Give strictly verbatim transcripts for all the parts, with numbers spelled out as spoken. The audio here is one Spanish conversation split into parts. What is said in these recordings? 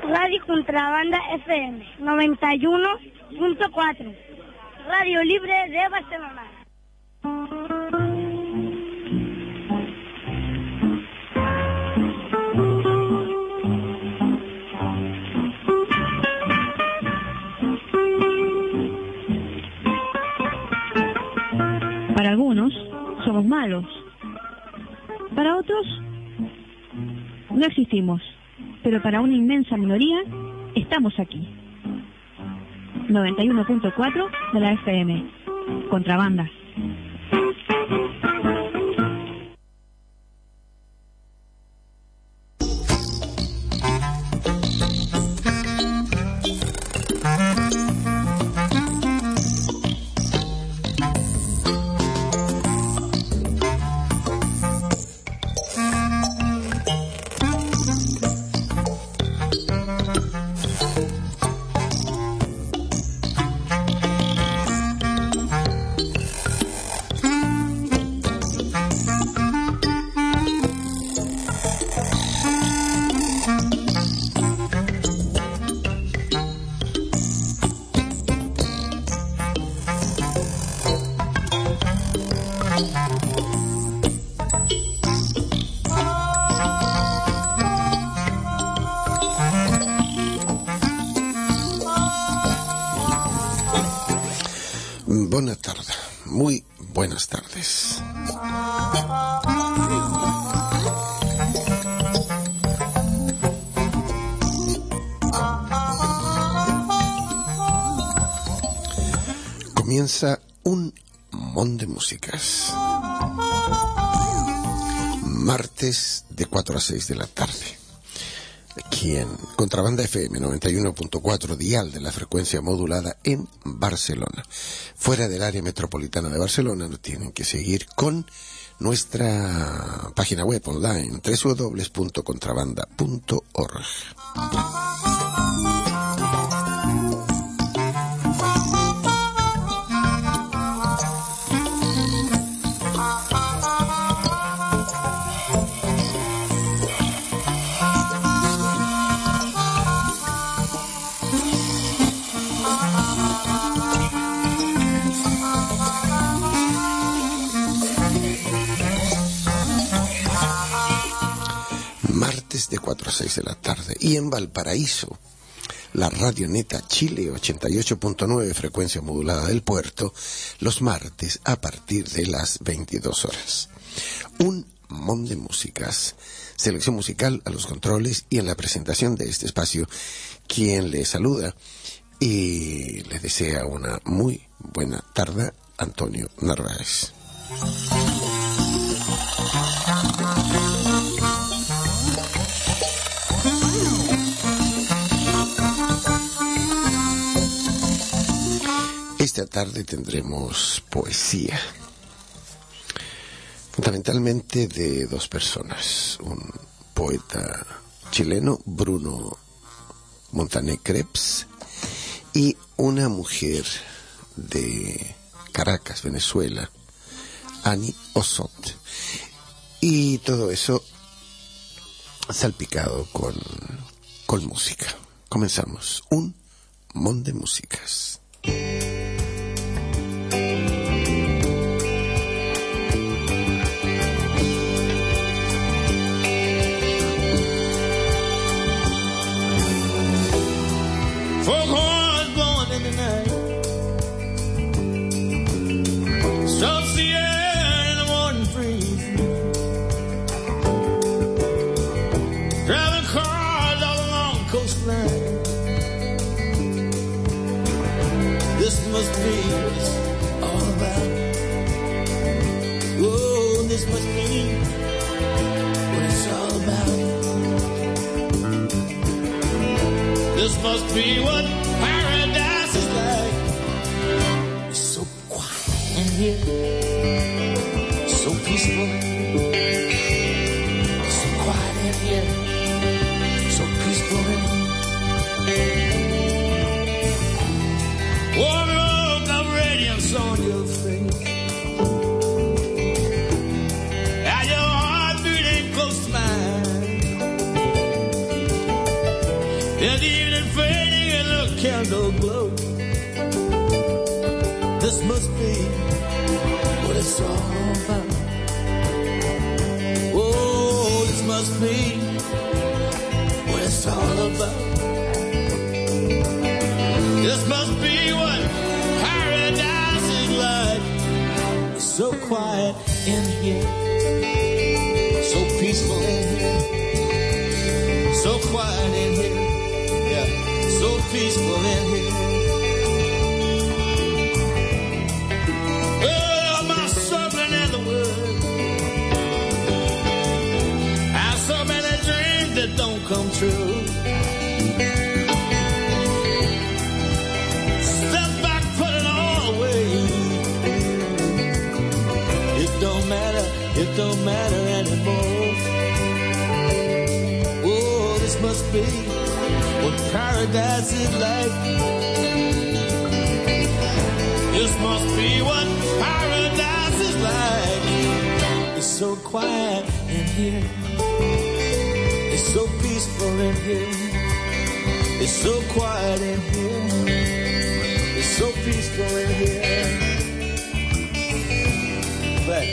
Radio Contrabanda F M noventa y uno punto cuatro, Radio Libre de Barcelona. Para algunos somos malos, para otros no existimos, pero para una inmensa minoría estamos aquí. noventa y uno punto cuatro de la F M, Contrabanda. Buenas tardes, muy buenas tardes. Comienza un mon de músicas. Martes de cuatro a seis de la tarde. Aquí en Contrabanda F M noventa y uno punto cuatro, dial de la frecuencia modulada en Barcelona. Fuera del área metropolitana de Barcelona nos tienen que seguir con nuestra página web online doble u doble u doble u punto contrabanda punto org. De cuatro a seis de la tarde. Y en Valparaíso, la Radio Neta Chile ochenta y ocho punto nueve, frecuencia modulada del puerto, los martes a partir de las veintidós horas. Un mon de músicas, selección musical a los controles y en la presentación de este espacio, quien le saluda y le desea una muy buena tarde, Antonio Narváez. Esta tarde tendremos poesía, fundamentalmente de dos personas, un poeta chileno, Bruno Montané Creps, y una mujer de Caracas, Venezuela, Annie Osot, y todo eso salpicado con, con música. Comenzamos un mon de músicas. Foghorns blowing in the night, stuffs the air in the morning freeze, driving cars all along the coastline. This must be what it's all about. Oh, this must be what it's all about. This must be what paradise is like. It's so quiet in here, so peaceful. It's so quiet in here, so peaceful. Warm look of radiance on your face, and your heart beating close to mine. and the evening fading and the candle glow. This must be what it's all about. Oh, this must be what it's all about. This must be what paradise is like. It's so quiet in here, so peaceful in here, so quiet in here, yeah, so peaceful in here. Oh, my servant in the world, I have so many dreams that don't come true. Step back, put it all away. It don't matter, it don't matter anymore. Oh, this must be what paradise is like. This must be what paradise is like. It's so quiet in here. It's so peaceful in here. It's so quiet in here. It's so peaceful in here. But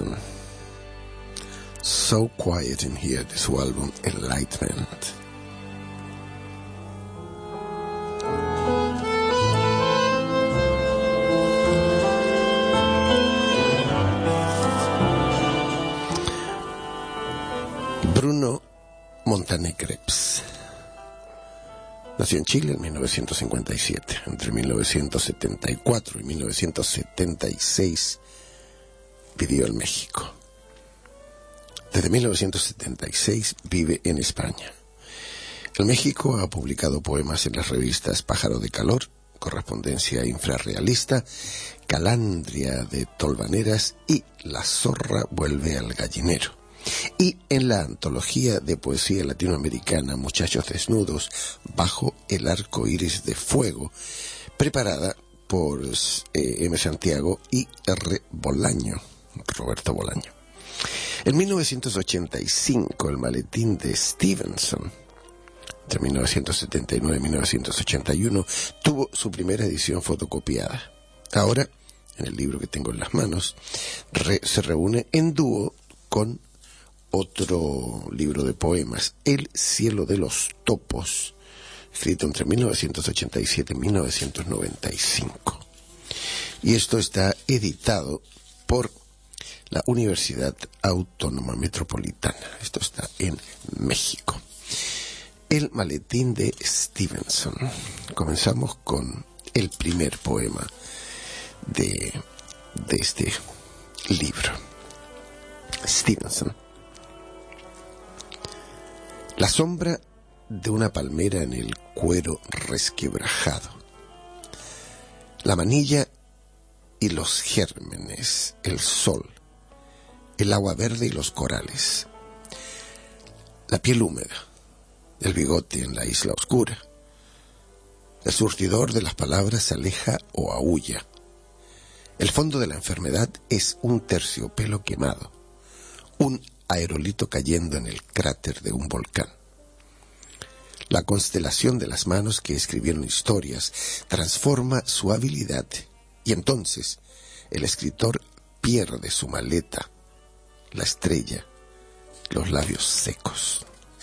So Quiet in Here de su álbum Enlightenment. René Krebs. Nació en Chile en mil novecientos cincuenta y siete. Entre mil novecientos setenta y cuatro y mil novecientos setenta y seis vivió en México. Desde mil novecientos setenta y seis vive en España. En México ha publicado poemas en las revistas Pájaro de Calor, Correspondencia Infrarrealista, Calandria de Tolvaneras y La zorra vuelve al gallinero. Y en la antología de poesía latinoamericana Muchachos Desnudos bajo el arco iris de fuego, preparada por eh, M. Santiago y R. Bolaño, Roberto Bolaño. En mil novecientos ochenta y cinco, El maletín de Stevenson, entre mil novecientos setenta y nueve y mil novecientos ochenta y uno, tuvo su primera edición fotocopiada. Ahora, en el libro que tengo en las manos, re, se reúne en dúo con otro libro de poemas, El cielo de los topos, escrito entre mil novecientos ochenta y siete y mil novecientos noventa y cinco. Y esto está editado por la Universidad Autónoma Metropolitana. Esto está en México. El maletín de Stevenson. Comenzamos con el primer poema de, de este libro. Stevenson. La sombra de una palmera en el cuero resquebrajado. La manilla y los gérmenes, el sol, el agua verde y los corales. La piel húmeda, el bigote en la isla oscura. El surtidor de las palabras se aleja o aúlla. El fondo de la enfermedad es un terciopelo quemado, un aerolito cayendo en el cráter de un volcán. La constelación de las manos que escribieron historias transforma su habilidad y entonces el escritor pierde su maleta, la estrella, los labios secos.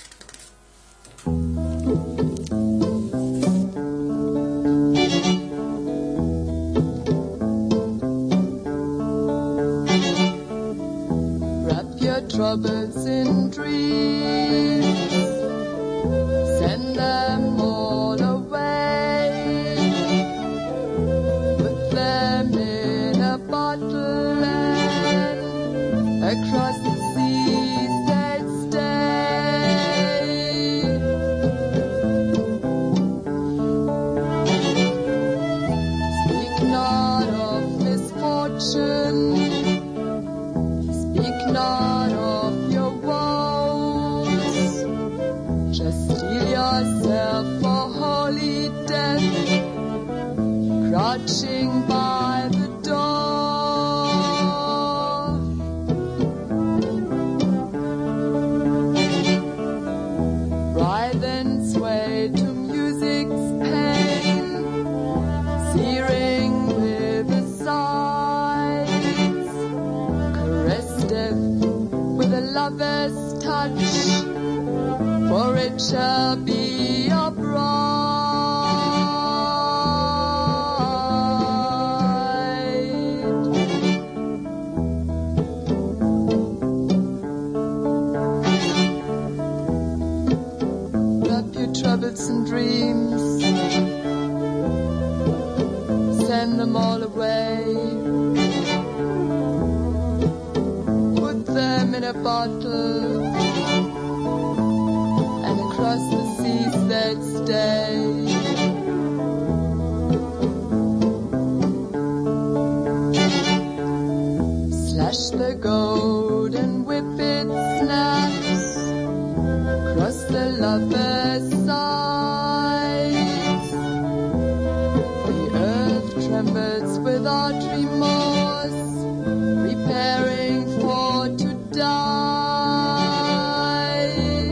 Wrap your troubles in dreams, send them all away, put them in a bottle and across the seas they'd stay. Speak not of misfortune, speak not of your woes, just steel yourself for holy death, crouching by the door. Writhe and sway to music's pain, searing with the sighs, caress death with a lover's touch, for it shall be your bride. Wrap your troubles and dreams, send them all away, put them in a bottle and across the seas they'd stay. Slash the gold and whip its snaps across the lover's sides. The earth trembles without remorse, preparing for to die.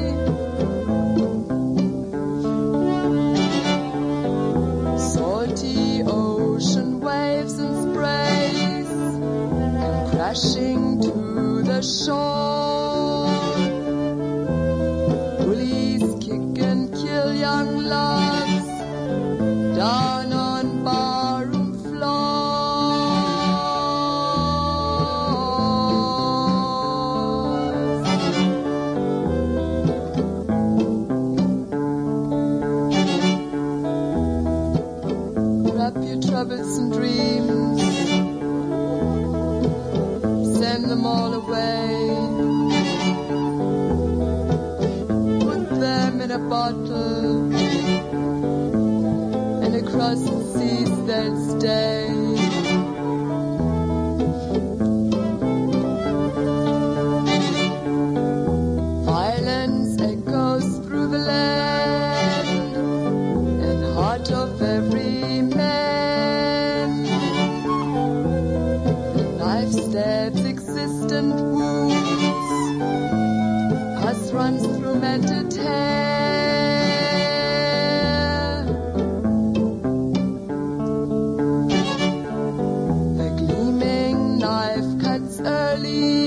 Salty ocean waves and sprays come crashing to the shore. Bullies kick and kill young loves down on barroom floors. troubles and dreams. Send them all away. Put them in a bottle, and across the seas they'll stay. Violence echoes through the land and heart of every man. The knife stabs existent wounds, pus runs through mended hair. The gleaming knife cuts early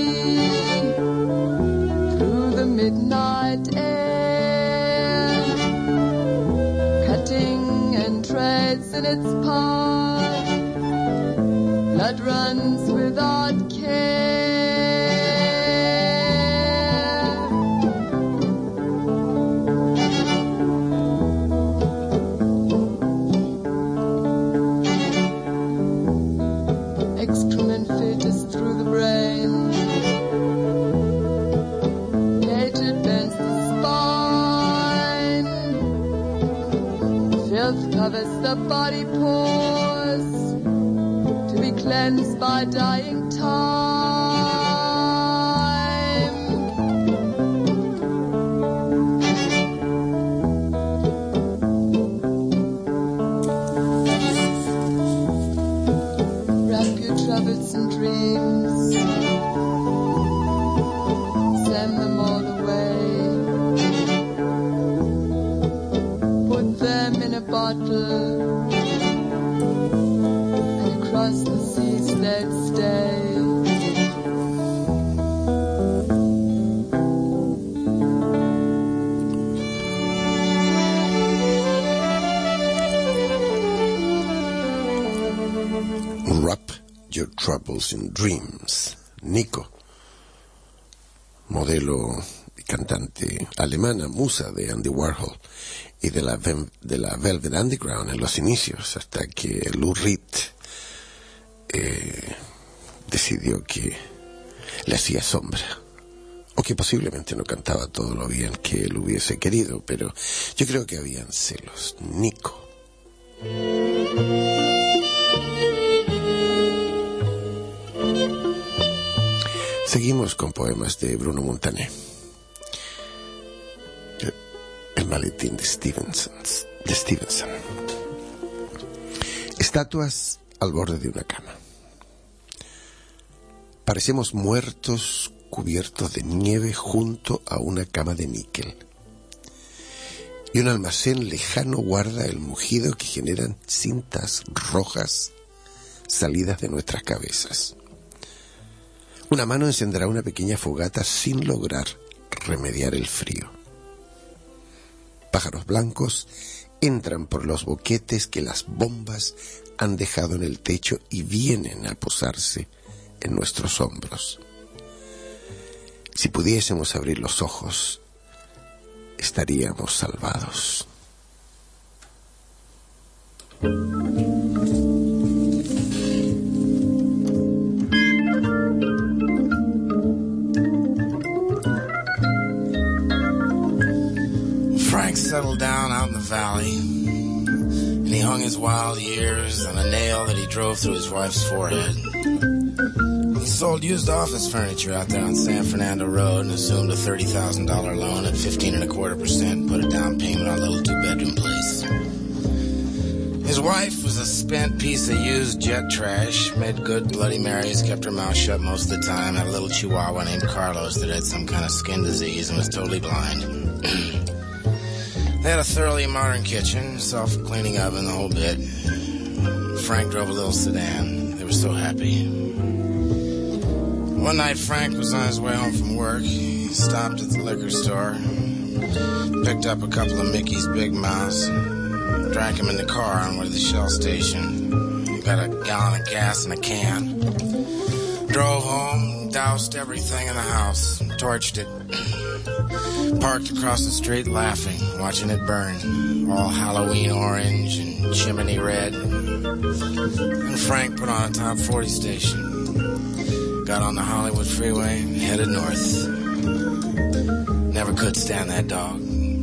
through the midnight air, cutting and treads in its path. Blood runs without care. Excrement filters through the brain. Hatred bends the spine. Filth covers the body pores, to be cleansed by dying time. Wrap your troubles and dreams, send them all away. Put them in a bottle, and across the seas they'll stay. Wrap Your Troubles in Dreams. Nico, modelo y cantante alemana, musa de Andy Warhol y de la, de la Velvet Underground en los inicios, hasta que Lou Reed eh, decidió que le hacía sombra, o que posiblemente no cantaba todo lo bien que él hubiese querido, pero yo creo que habían celos. Nico. Seguimos con poemas de Bruno Montané. El maletín de Stevenson, de Stevenson. Estatuas al borde de una cama. Parecemos muertos cubiertos de nieve junto a una cama de níquel. Y un almacén lejano guarda el mugido que generan cintas rojas salidas de nuestras cabezas. Una mano encenderá una pequeña fogata sin lograr remediar el frío. Pájaros blancos entran por los boquetes que las bombas han dejado en el techo y vienen a posarse en nuestros hombros. Si pudiésemos abrir los ojos, estaríamos salvados. Frank settled down out in the valley, and he hung his wild years on a nail that he drove through his wife's forehead. He sold used office furniture out there on San Fernando Road and assumed a thirty thousand dollars loan at fifteen and a quarter percent, put a down payment on a little two-bedroom place. His wife was a spent piece of used jet trash, made good Bloody Marys, kept her mouth shut most of the time, had a little chihuahua named Carlos that had some kind of skin disease and was totally blind. They had a thoroughly modern kitchen, self-cleaning oven, the whole bit. Frank drove a little sedan. They were so happy. One night, Frank was on his way home from work. He stopped at the liquor store, picked up a couple of Mickey's Big Mouths, drank them in the car on the way to the Shell station, got a gallon of gas in a can, drove home, doused everything in the house, torched it. Parked across the street laughing, watching it burn, all Halloween orange and chimney red. And Frank put on a top forty station, got on the Hollywood freeway, headed north. Never could stand that dog.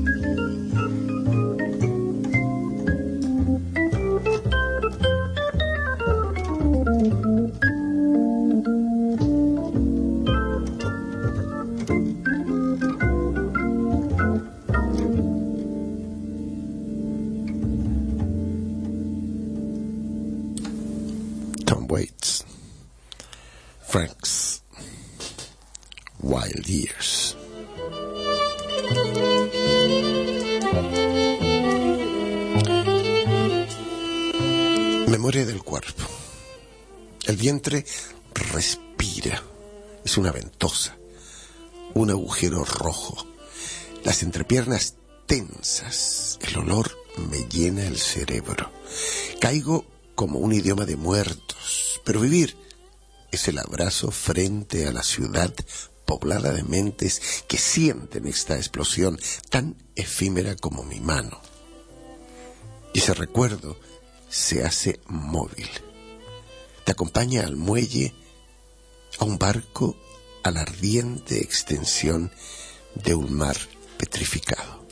Frank's Wild Years. Memoria del cuerpo. El vientre respira. Es una ventosa, un agujero rojo. Las entrepiernas tensas. El olor me llena el cerebro. Caigo como un idioma de muertos. Pero vivir es el abrazo frente a la ciudad poblada de mentes que sienten esta explosión tan efímera como mi mano. Y ese recuerdo se hace móvil. Te acompaña al muelle, a un barco, a la ardiente extensión de un mar petrificado.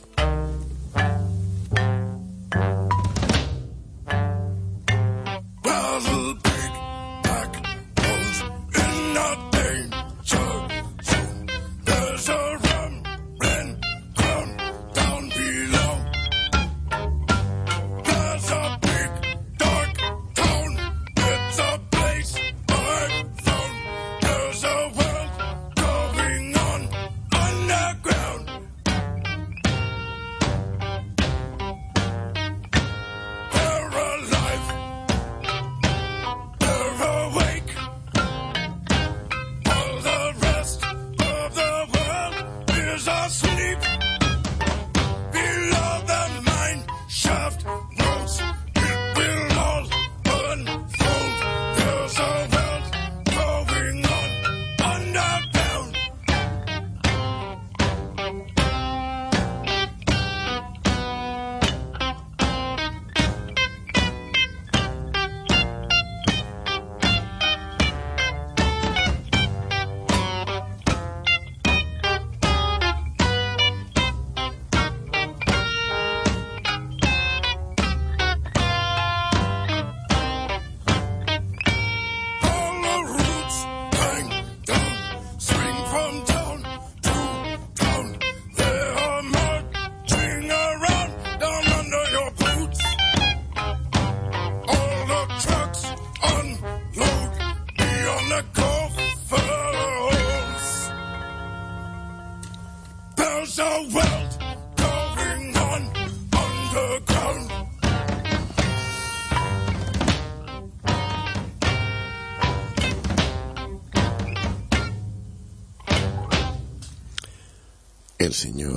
El señor,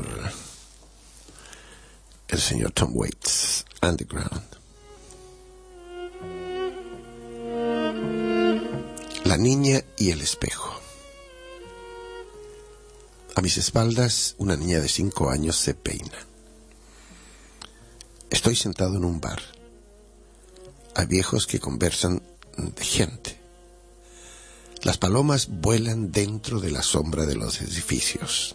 el señor Tom Waits, Underground. La niña y el espejo. A mis espaldas, una niña de cinco años se peina. Estoy sentado en un bar. Hay viejos que conversan de gente. Las palomas vuelan dentro de la sombra de los edificios.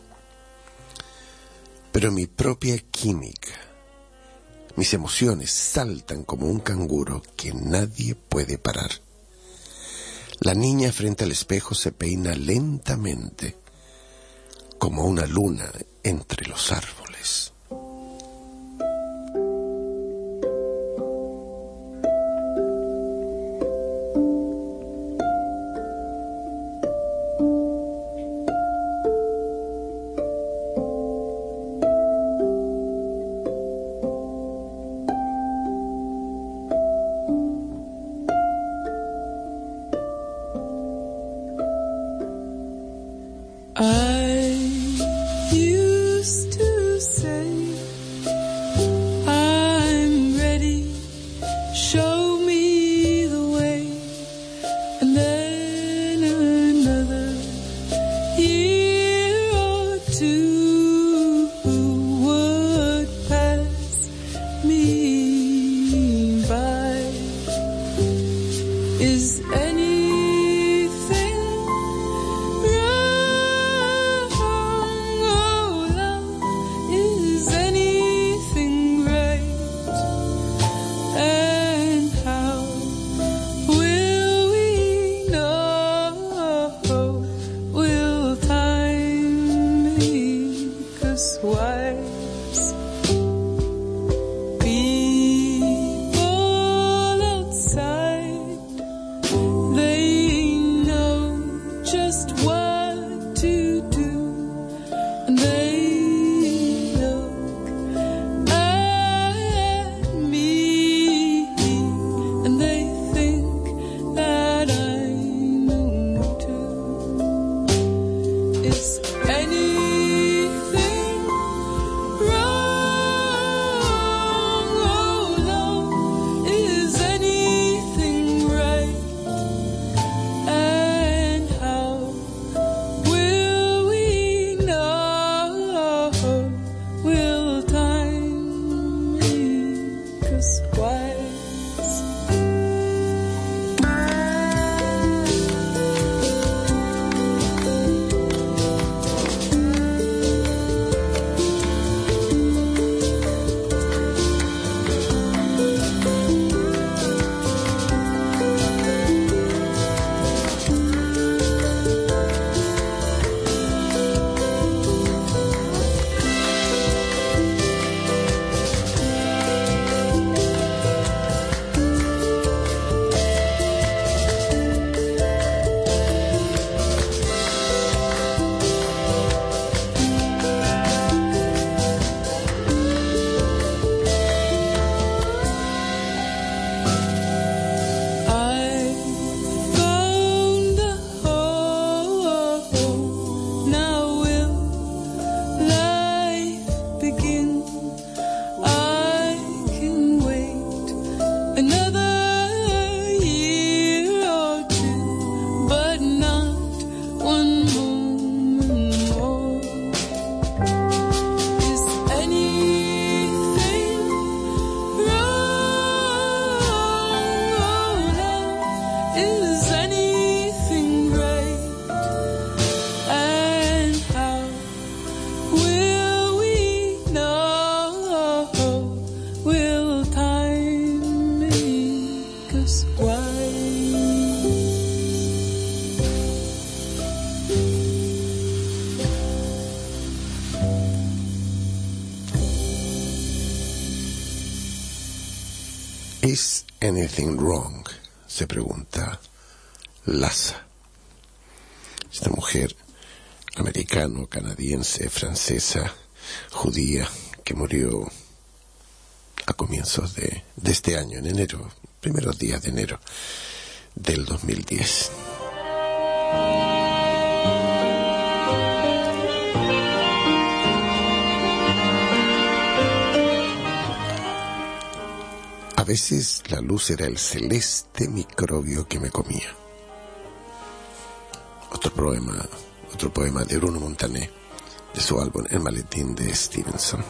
Pero mi propia química, mis emociones saltan como un canguro que nadie puede parar. La niña frente al espejo se peina lentamente, como una luna entre los árboles. I used to ¿Is anything wrong?, se pregunta Laza. Esta mujer americano, canadiense, francesa, judía, que murió a comienzos de, de este año, en enero, primeros días de enero del dos mil diez. A veces la luz era el celeste microbio que me comía. Otro poema, otro poema de Bruno Montané, de su álbum El maletín de Stevenson.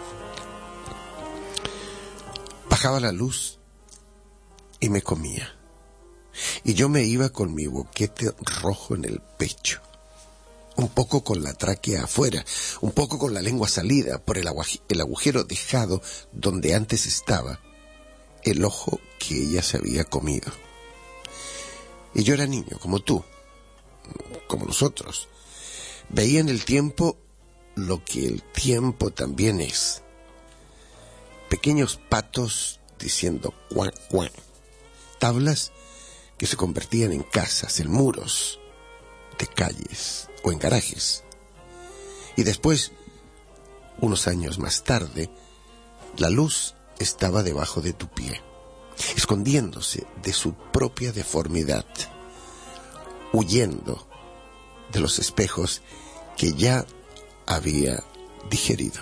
Bajaba la luz y me comía, y yo me iba con mi boquete rojo en el pecho, un poco con la tráquea afuera, un poco con la lengua salida por el, agu- el agujero dejado donde antes estaba el ojo que ella se había comido. Y yo era niño, como tú, como nosotros. Veía en el tiempo lo que el tiempo también es. Pequeños patos diciendo cuac, cuac. Tablas que se convertían en casas, en muros de calles o en garajes. Y después, unos años más tarde, la luz estaba debajo de tu pie, escondiéndose de su propia deformidad, huyendo de los espejos que ya había digerido.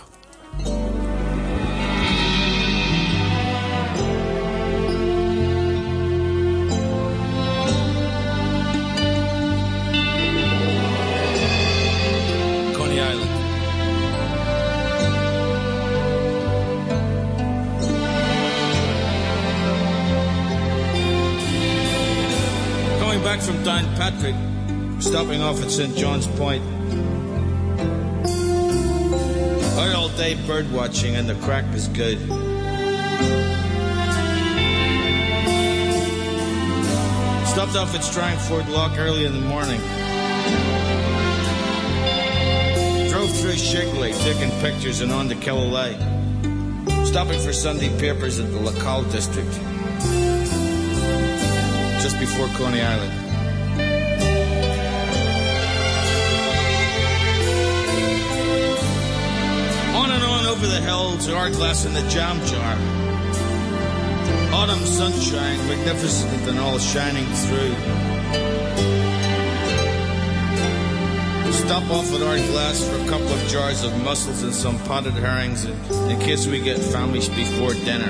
Coney Island. Coming back from Downpatrick, stopping off at Saint John's Point. Out all day bird watching and the crack is good. Stopped off at Strangford Lock early in the morning. Drove through Shigley, taking pictures and on to Killalay. Stopping for Sunday papers at the Lacal district. Just before Coney Island. On and on over the hills, hourglass in the jam jar. Autumn sunshine, magnificent and all shining through. Stop off at Hourglass for a couple of jars of mussels and some potted herrings in, in case we get famished before dinner.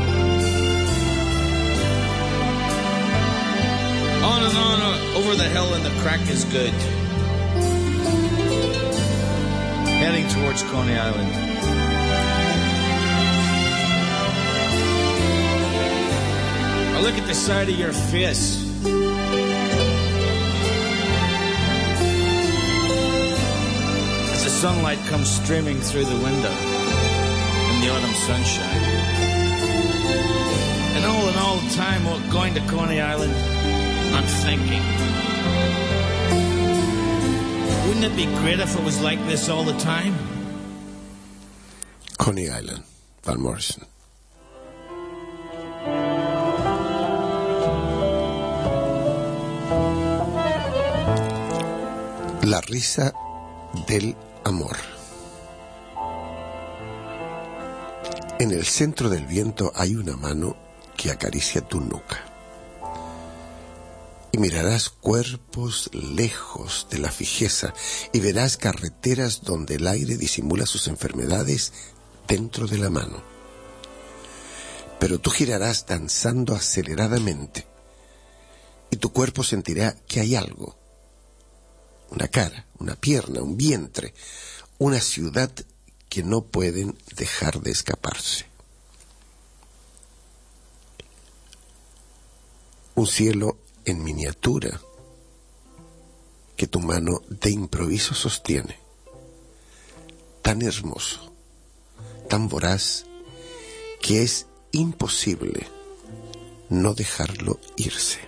On and on uh, over the hill and the crack is good. Heading towards Coney Island. I look at the side of your face. As the sunlight comes streaming through the window in the autumn sunshine. And all in all the time going to Coney Island, I'm thinking, wouldn't it be great if it was like this all the time? Coney Island, Van Morrison. La risa del amor. En el centro del viento hay una mano que acaricia tu nuca. Y mirarás cuerpos lejos de la fijeza y verás carreteras donde el aire disimula sus enfermedades dentro de la mano. Pero tú girarás danzando aceleradamente y tu cuerpo sentirá que hay algo. Una cara, una pierna, un vientre, una ciudad que no pueden dejar de escaparse. Un cielo en miniatura que tu mano de improviso sostiene, tan hermoso, tan voraz, que es imposible no dejarlo irse.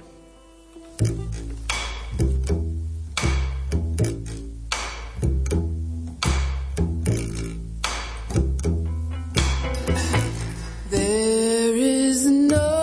There is no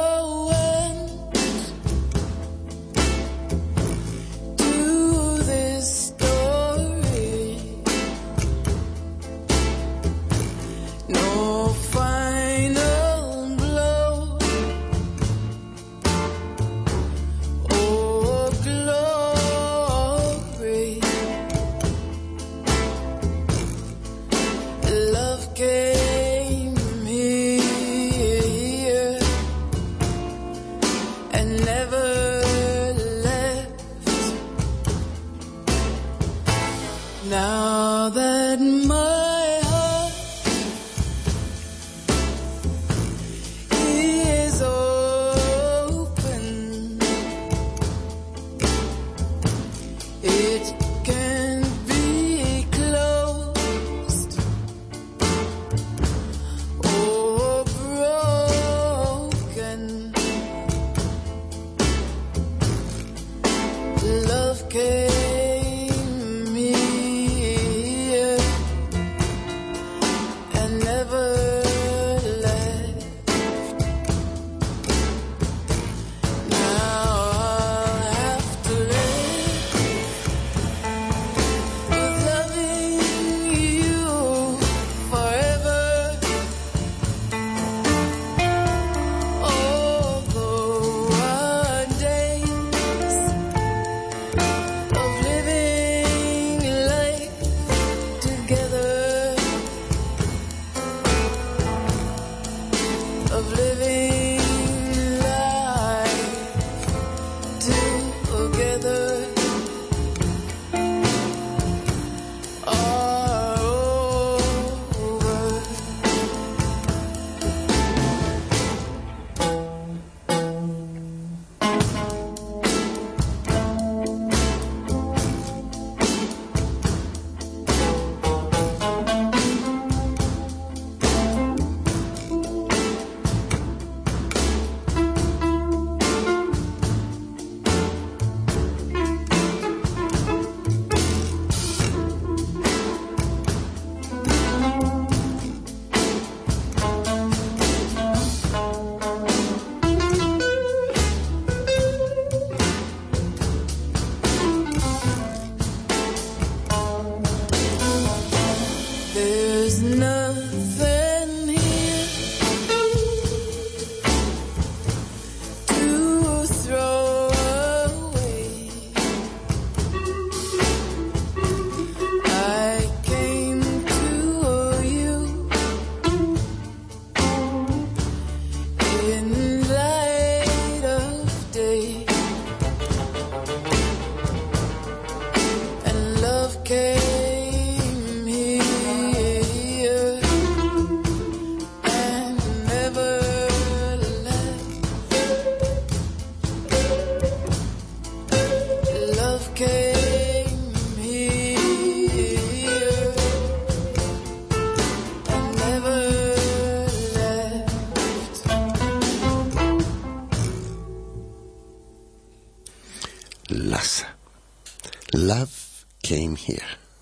of living life together are over. There's nothing here to throw away. I came to you in light of day, and love came here and never left. Love came here and never left. Laza. Love Came Here.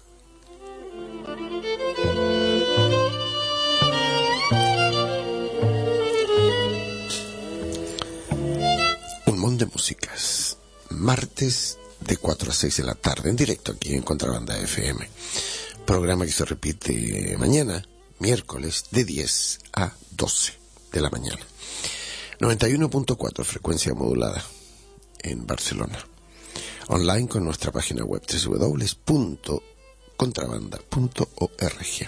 Un montón de músicas. Martes de cuatro a seis de la tarde, en directo aquí en Contrabanda F M. Programa que se repite mañana, miércoles, de diez a doce de la mañana. noventa y uno punto cuatro frecuencia modulada en Barcelona. Online con nuestra página web doble u doble u doble u punto contrabanda punto org.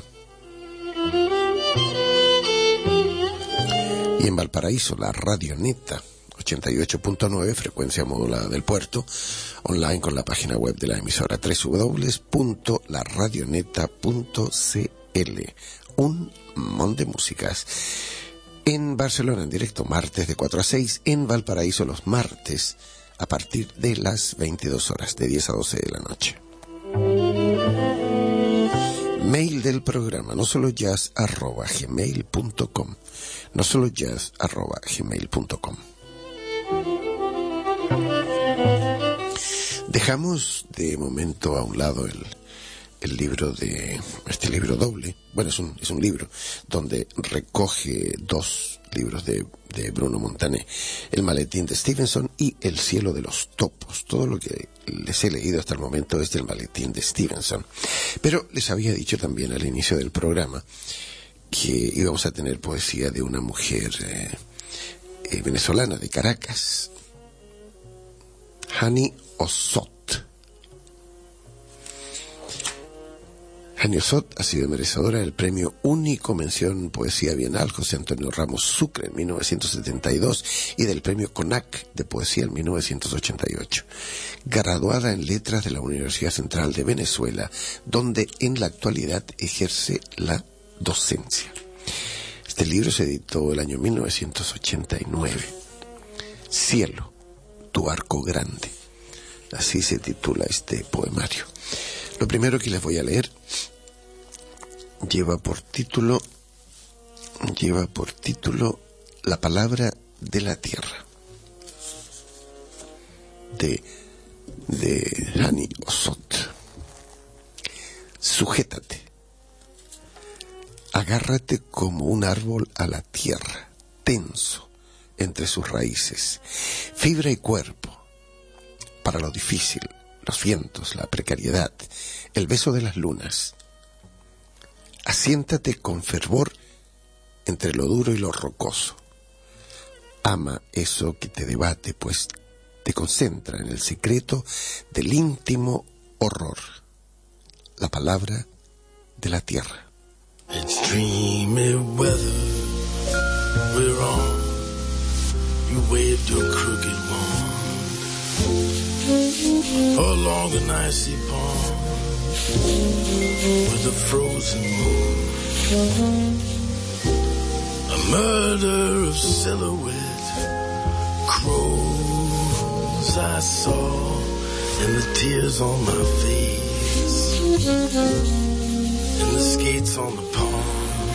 Y en Valparaíso, la Radioneta ochenta y ocho punto nueve frecuencia modulada del puerto, online con la página web de la emisora doble u doble u doble u punto la radioneta punto c l. Un montón de músicas. En Barcelona en directo martes de cuatro a seis, en Valparaíso los martes a partir de las veintidós horas, de diez a doce de la noche. Mail del programa, no solo jazz arroba gmail punto com, no solo jazz arroba gmail punto com. Dejamos de momento a un lado el, el libro de, este libro doble, bueno, es un, es un libro donde recoge dos libros de, de Bruno Montané, El maletín de Stevenson y El cielo de los topos. Todo lo que les he leído hasta el momento es del maletín de Stevenson. Pero les había dicho también al inicio del programa que íbamos a tener poesía de una mujer eh, eh, venezolana de Caracas, Hani Osot. Hani Osot ha sido merecedora del premio Único Mención Poesía Bienal José Antonio Ramos Sucre en mil novecientos setenta y dos y del premio CONAC de Poesía en mil novecientos ochenta y ocho. Graduada en Letras de la Universidad Central de Venezuela, donde en la actualidad ejerce la docencia. Este libro se editó el año mil novecientos ochenta y nueve. Cielo, tu arco grande. Así se titula este poemario. Lo primero que les voy a leer lleva por título lleva por título La palabra de la tierra, de de Hani Osot. Sujétate, agárrate como un árbol a la tierra, tenso entre sus raíces, fibra y cuerpo para lo difícil, los vientos, la precariedad, el beso de las lunas. Asiéntate con fervor entre lo duro y lo rocoso. Ama eso que te debate, pues te concentra en el secreto del íntimo horror, la palabra de la tierra. Extreme weather we're on, you waved your crooked wand along an icy pond with a frozen moon, a murder of silhouette, crows I saw, and the tears on my face, and the skates on the pond,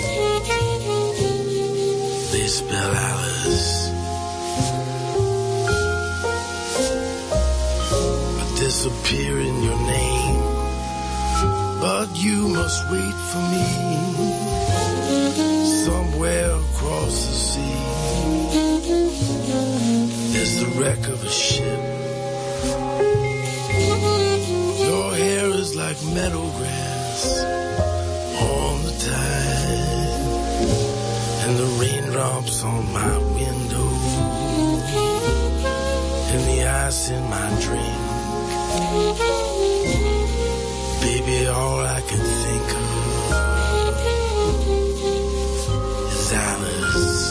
they spell Alice. I disappear in your name, but you must wait for me somewhere across the sea. There's the wreck of a ship. Your hair is like meadow grass on the tide, and the raindrops on my window, and the ice in my drink. Baby, all I can think of is Alice.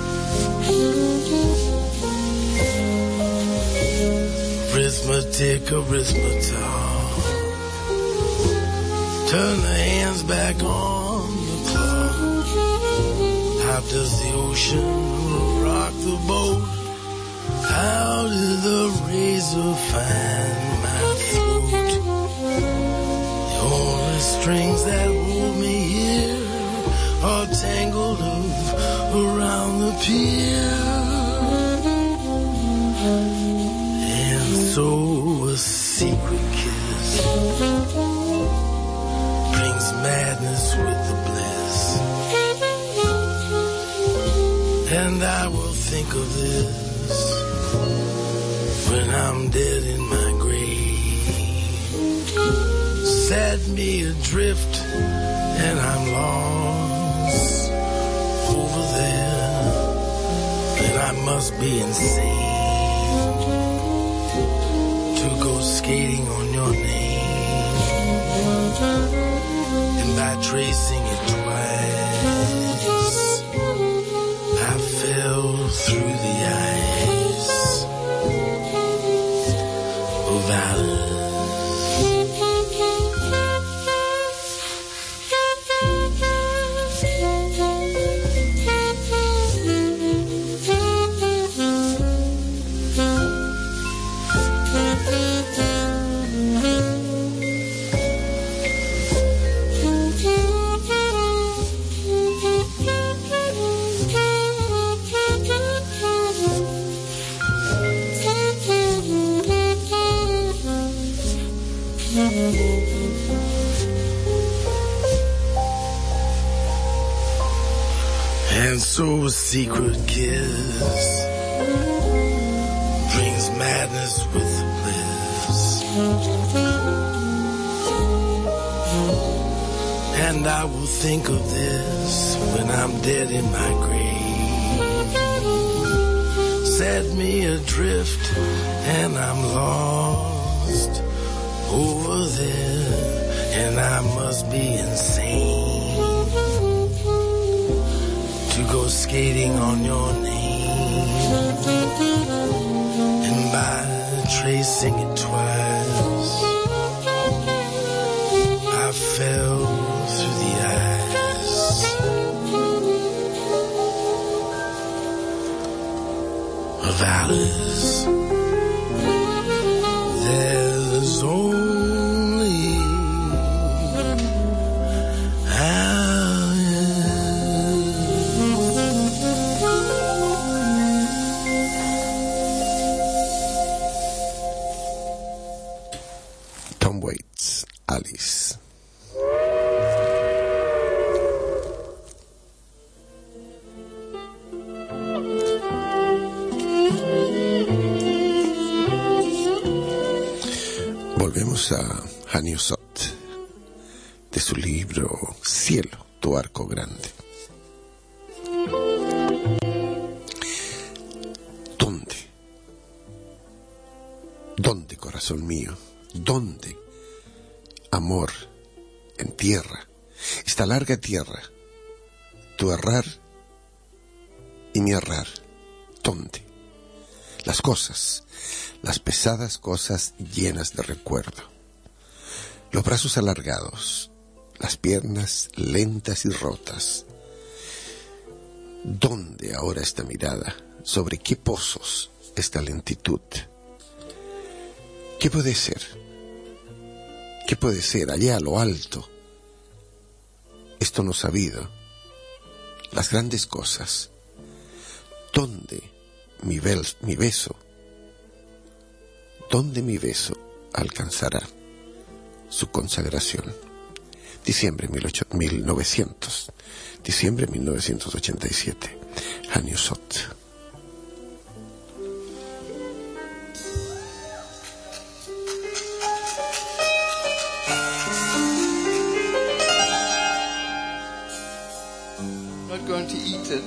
Arithmetic, arithmetic, turn the hands back on the clock. How does the ocean rock the boat? How did the razor find my throat? The only strings that hold me here are tangled up around the pier. And so a secret kiss brings madness with the bliss, and I will think of this when I'm dead in my grave. Set me adrift and I'm lost over there, and I must be insane to go skating on your name, and by tracing it twice I fell through the eyes of Alice. And so a secret kiss brings madness with the bliss, and I will think of this when I'm dead in my grave. Set me adrift and I'm lost over there, and I must be insane to go skating on your name, and by tracing it twice I fell through the eyes of Alice. There's only Tom Waits, Alice. Volvemos a Hanyo Sot, de su libro Cielo, tu arco grande. ¿Dónde? ¿Dónde, corazón mío? ¿Dónde? Amor, en tierra, esta larga tierra, tu errar permitíme errar. ¿Dónde? Las cosas, las pesadas cosas llenas de recuerdo. Los brazos alargados, las piernas lentas y rotas. ¿Dónde ahora esta mirada? ¿Sobre qué pozos esta lentitud? ¿Qué puede ser? ¿Qué puede ser allá a lo alto? Esto no sabido. Las grandes cosas. ¿Dónde mi, bel- mi beso? ¿Dónde mi beso alcanzará su consagración? Diciembre mil novecientos, diciembre mil novecientos ochenta y siete. Hanyu Sot. Not going to eat it.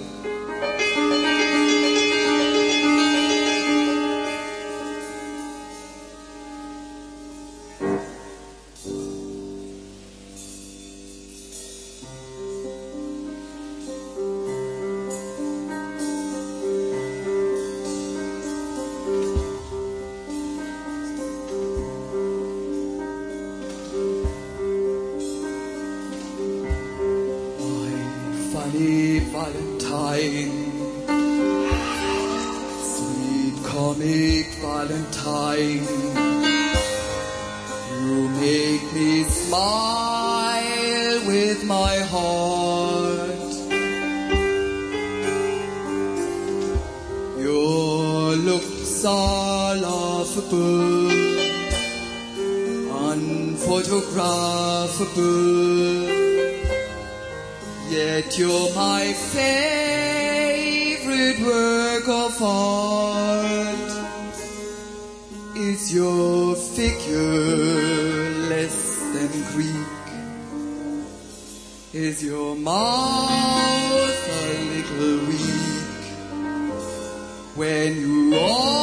Funny Valentine, sweet comic Valentine, you make me smile with my heart. Your looks are laughable, unphotographable. Yet you're my favorite work of art. Is your figure less than Greek? Is your mouth a little weak? When you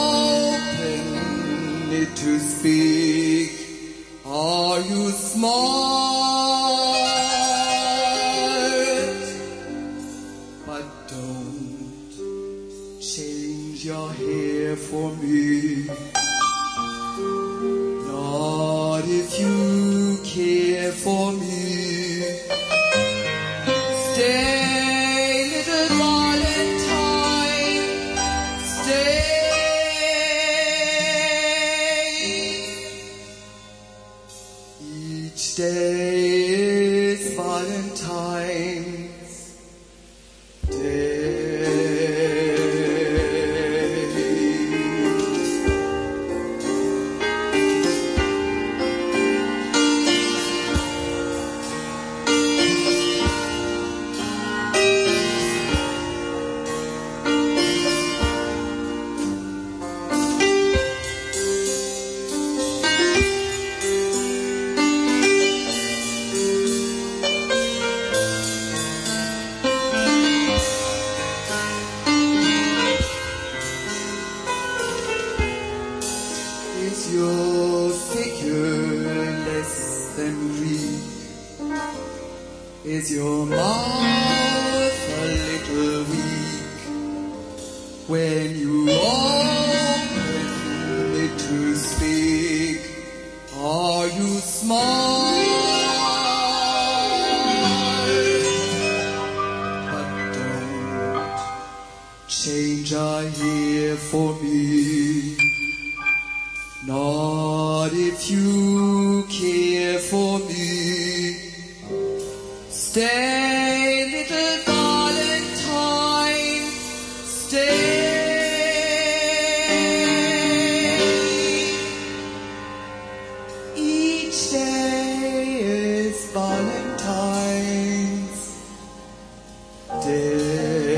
open it to speak, are you smart? Your hair for me, not if you care for me. Stay, little Valentine, stay. Each day is Valentine's Day. Is your mouth a little weak? When you open it to speak, are you smart? But don't change a hair for me, not if you care for me. Stay, little Valentine, stay. Each day is Valentine's Day.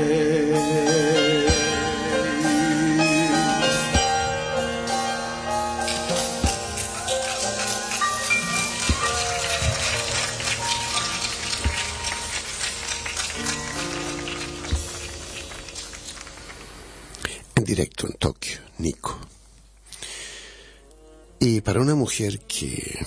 Directo en Tokio, Nico. Y para una mujer que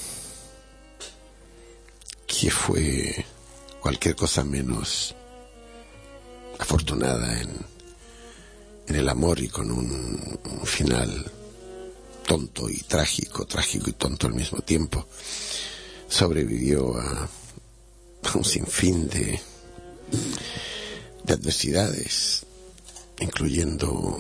que fue cualquier cosa menos afortunada en en el amor y con un, un final tonto y trágico, trágico y tonto al mismo tiempo, sobrevivió a, a un sinfín de, de adversidades, incluyendo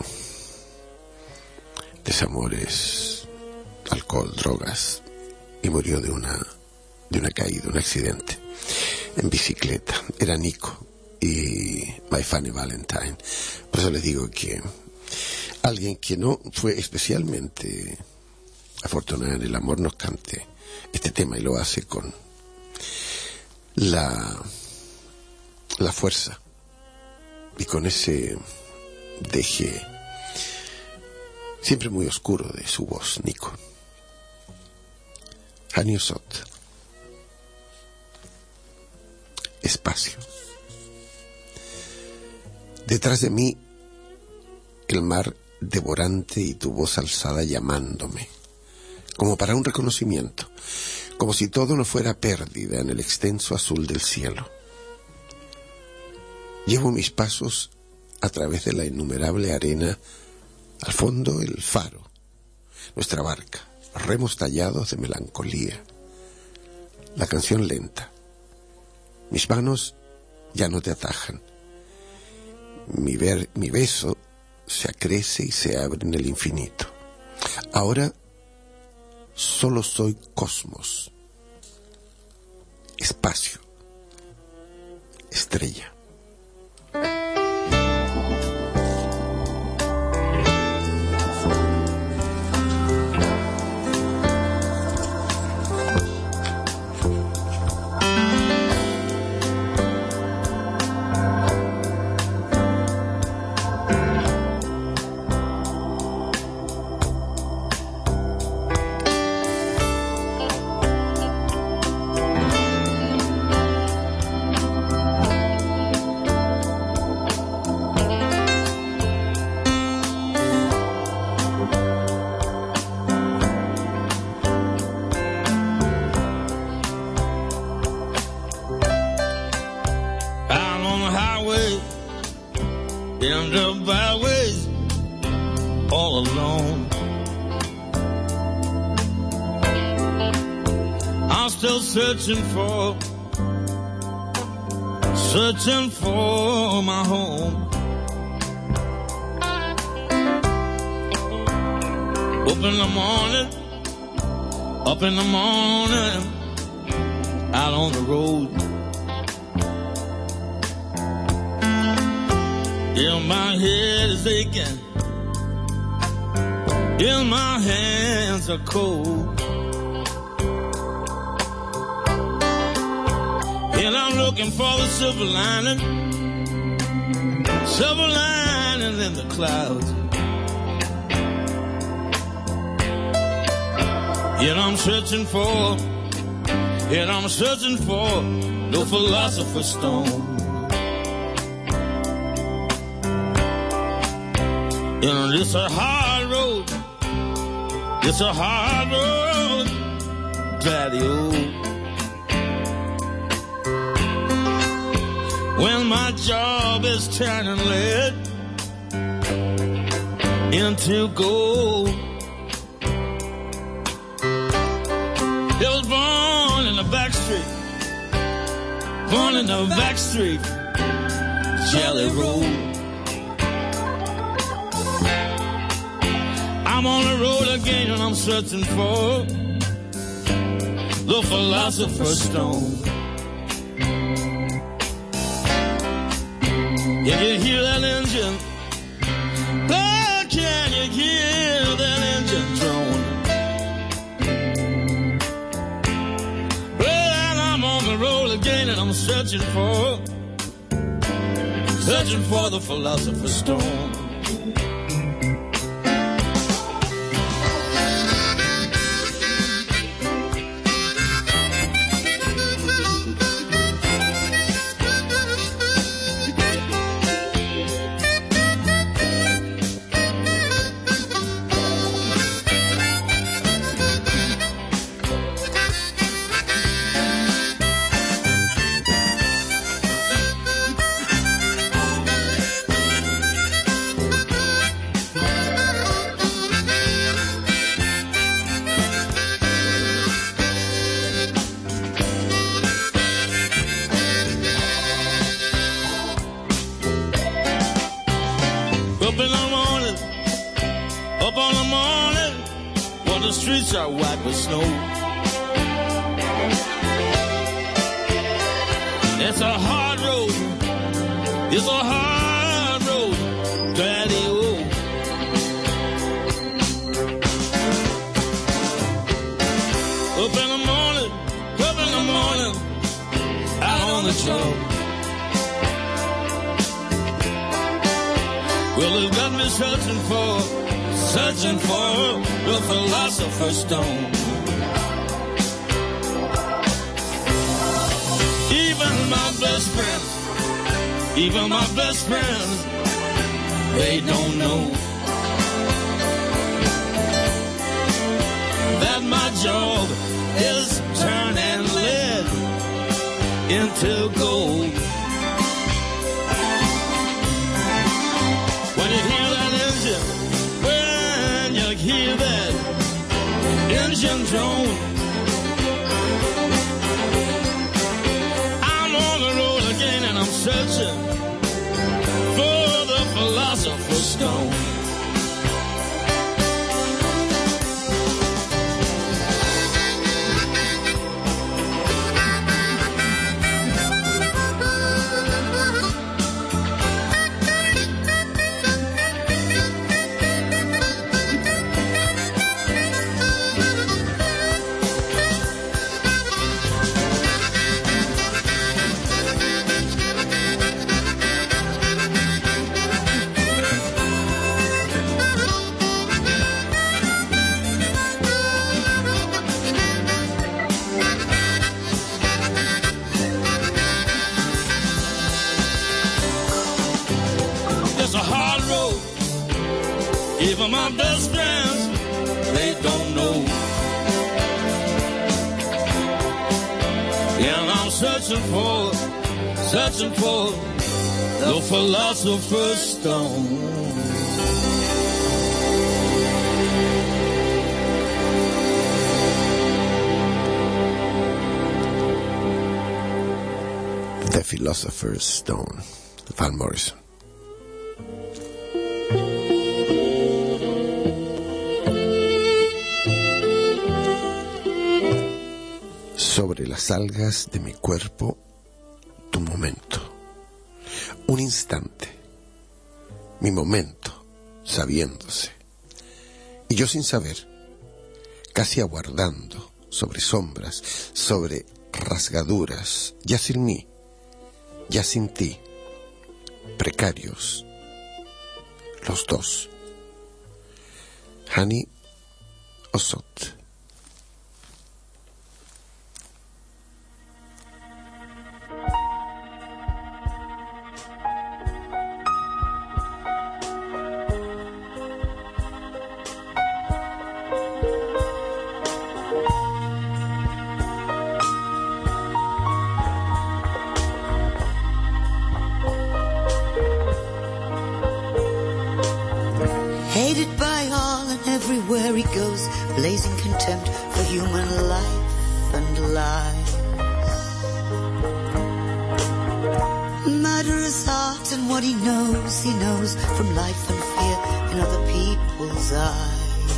desamores, alcohol, drogas, y murió de una de una caída, un accidente en bicicleta. Era Nico y My Funny Valentine. Por eso les digo que alguien que no fue especialmente afortunado en el amor nos cante este tema, y lo hace con la la fuerza y con ese deje siempre muy oscuro de su voz, Nico. Hanyu Sot. Espacio. Detrás de mí el mar devorante y tu voz alzada llamándome, como para un reconocimiento, como si todo no fuera pérdida en el extenso azul del cielo. Llevo mis pasos a través de la innumerable arena, al fondo el faro, nuestra barca, remos tallados de melancolía, la canción lenta. Mis manos ya no te atajan. Mi, ver, mi beso se acrece y se abre en el infinito. Ahora solo soy cosmos, espacio, estrella. Searching for, searching for my home. Up in the morning, up in the morning, out on the road. Yeah, my head is aching, yeah, my hands are cold. And I'm looking for the silver lining, silver lining in the clouds. Yet I'm searching for, yet I'm searching for no philosopher's stone. You know, it's a hard road, it's a hard road, daddy-o. When my job is turning lead into gold. It was born in the back street, born in the back street, Jelly Roll. I'm on the road again and I'm searching for the philosopher's stone. Can you hear that engine? Oh, can you hear that engine drone? Well, I'm on the road again and I'm searching for, searching for the philosopher's stone. the streets are white with snow. It's a hard road. It's a hard road, Daddy-o. Up in the morning, up in the morning, out on the job. Well, it's got me searching for, searching for the philosopher's stone. Even my best friends, even my best friends, they don't know that my job is turning lead into gold. When you hear that engine, when you hear that engine drone, I'm on the road again and I'm searching for the philosopher's stone. Even my best friends, they don't know. And I'm searching for, searching for the philosopher's stone. The Philosopher's Stone, Van Morrison. Sobre las algas de mi cuerpo, tu momento. Un instante, mi momento, sabiéndose. Y yo sin saber, casi aguardando, sobre sombras, sobre rasgaduras, ya sin mí, ya sin ti, precarios, los dos. Hani Osot. Hated by all and everywhere he goes, blazing contempt for human life and lies. Murderous heart and what he knows, he knows from life and fear in other people's eyes.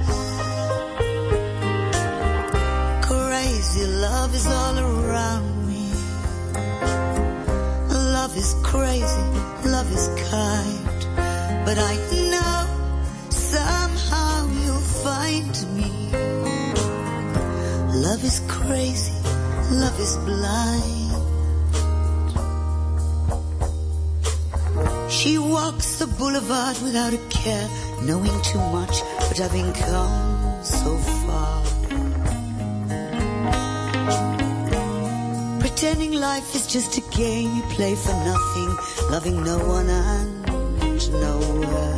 Crazy love is all around me. Love is crazy, love is kind, but I know somehow you'll find me. Love is crazy, love is blind. She walks the boulevard without a care, knowing too much, but having come so far. Pretending life is just a game you play for nothing, loving no one and nowhere.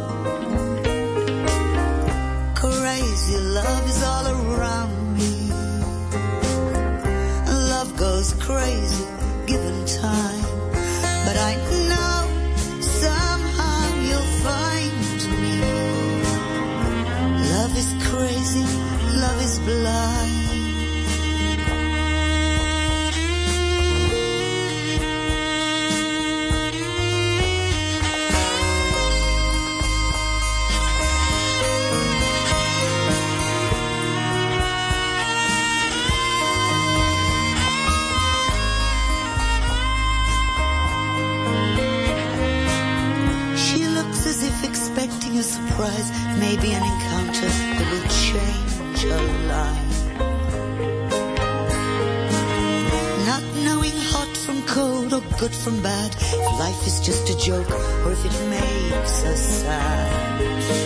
Crazy love is all around me. Love goes crazy given time, but I know somehow you'll find me. Love is crazy, love is blind. surprise, maybe an encounter that will change our life. Not knowing hot from cold or good from bad, if life is just a joke or if it makes us sad.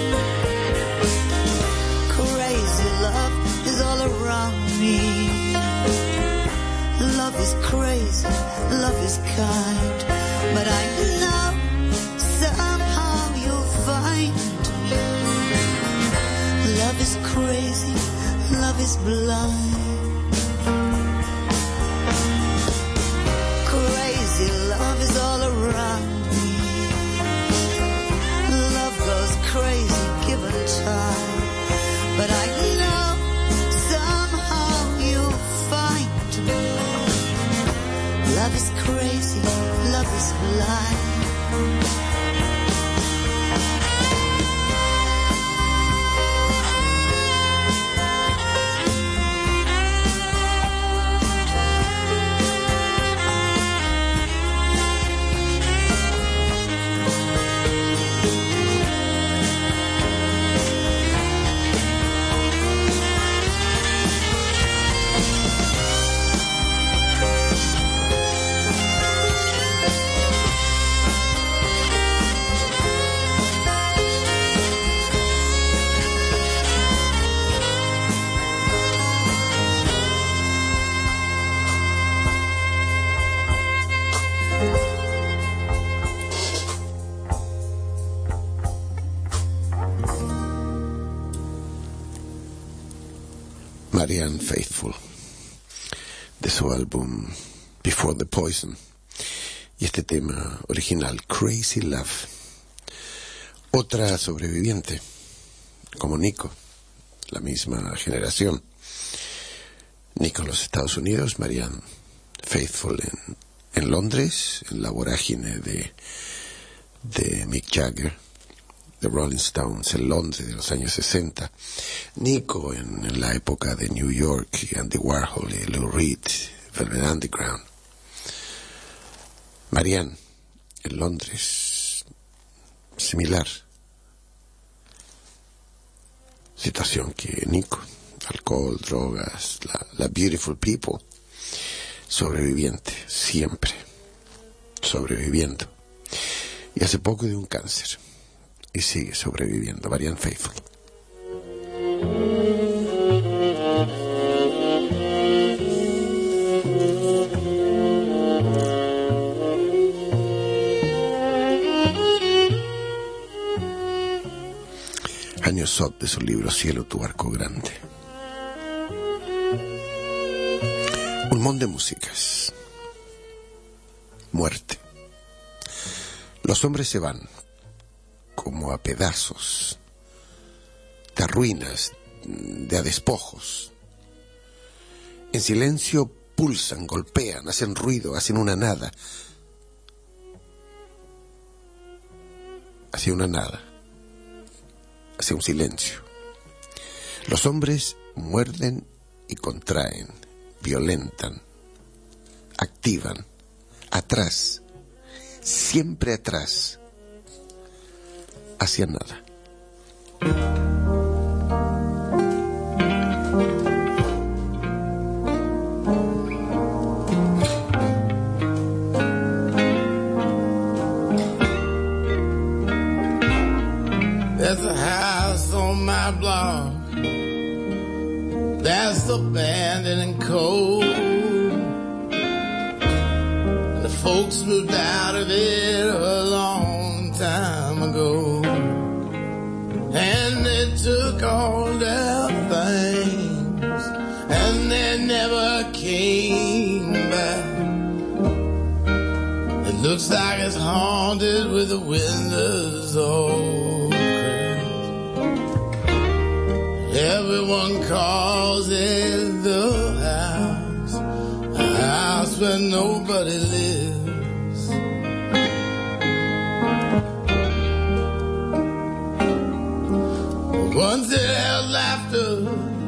Crazy love is all around me. Love is crazy, love is kind, but I know somehow you'll find me. Love is crazy, love is blind. Crazy love is all around me. Love goes crazy given time, but I know somehow you'll find me. Love is crazy, love is blind. Marianne Faithfull, de su álbum Before the Poison, y este tema original, Crazy Love. Otra sobreviviente, como Nico, la misma generación. Nico en los Estados Unidos, Marianne Faithfull en, en Londres, en la vorágine de, de Mick Jagger, de Rolling Stones, en Londres de los años sesenta. Nico en, en la época de New York, y Andy Warhol y Lou Reed, Velvet Underground. Marianne en Londres, similar situación que Nico, alcohol, drogas, la, la beautiful people, sobreviviente, siempre sobreviviendo, y hace poco de un cáncer y sigue sobreviviendo. Marianne Faithfull. Annie Sot, de su libro Cielo, tu barco grande. Un montón de músicas. Muerte. Los hombres se van como a pedazos, de ruinas, de a despojos. En silencio pulsan, golpean, hacen ruido, hacen una nada. Hacia una nada. Hacia un silencio. Los hombres muerden y contraen, violentan, activan, atrás, siempre atrás, hacia nada. There's a house on my block that's abandoned and cold, and the folks moved out of it a long time ago, and they took all their things and they never came back. It looks like it's haunted with the windows open. Everyone calls it the house, a house where nobody lives. Once it held laughter,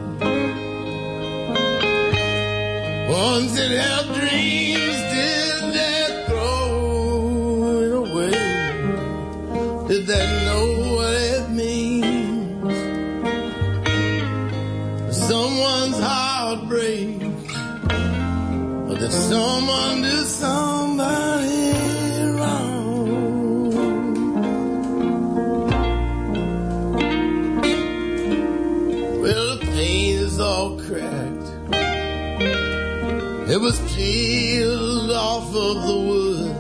once it held dreams, did they throw it away? Did they know what it meant? heartbreak, or did someone do somebody wrong? Well, the paint is all cracked, it was peeled off of the wood.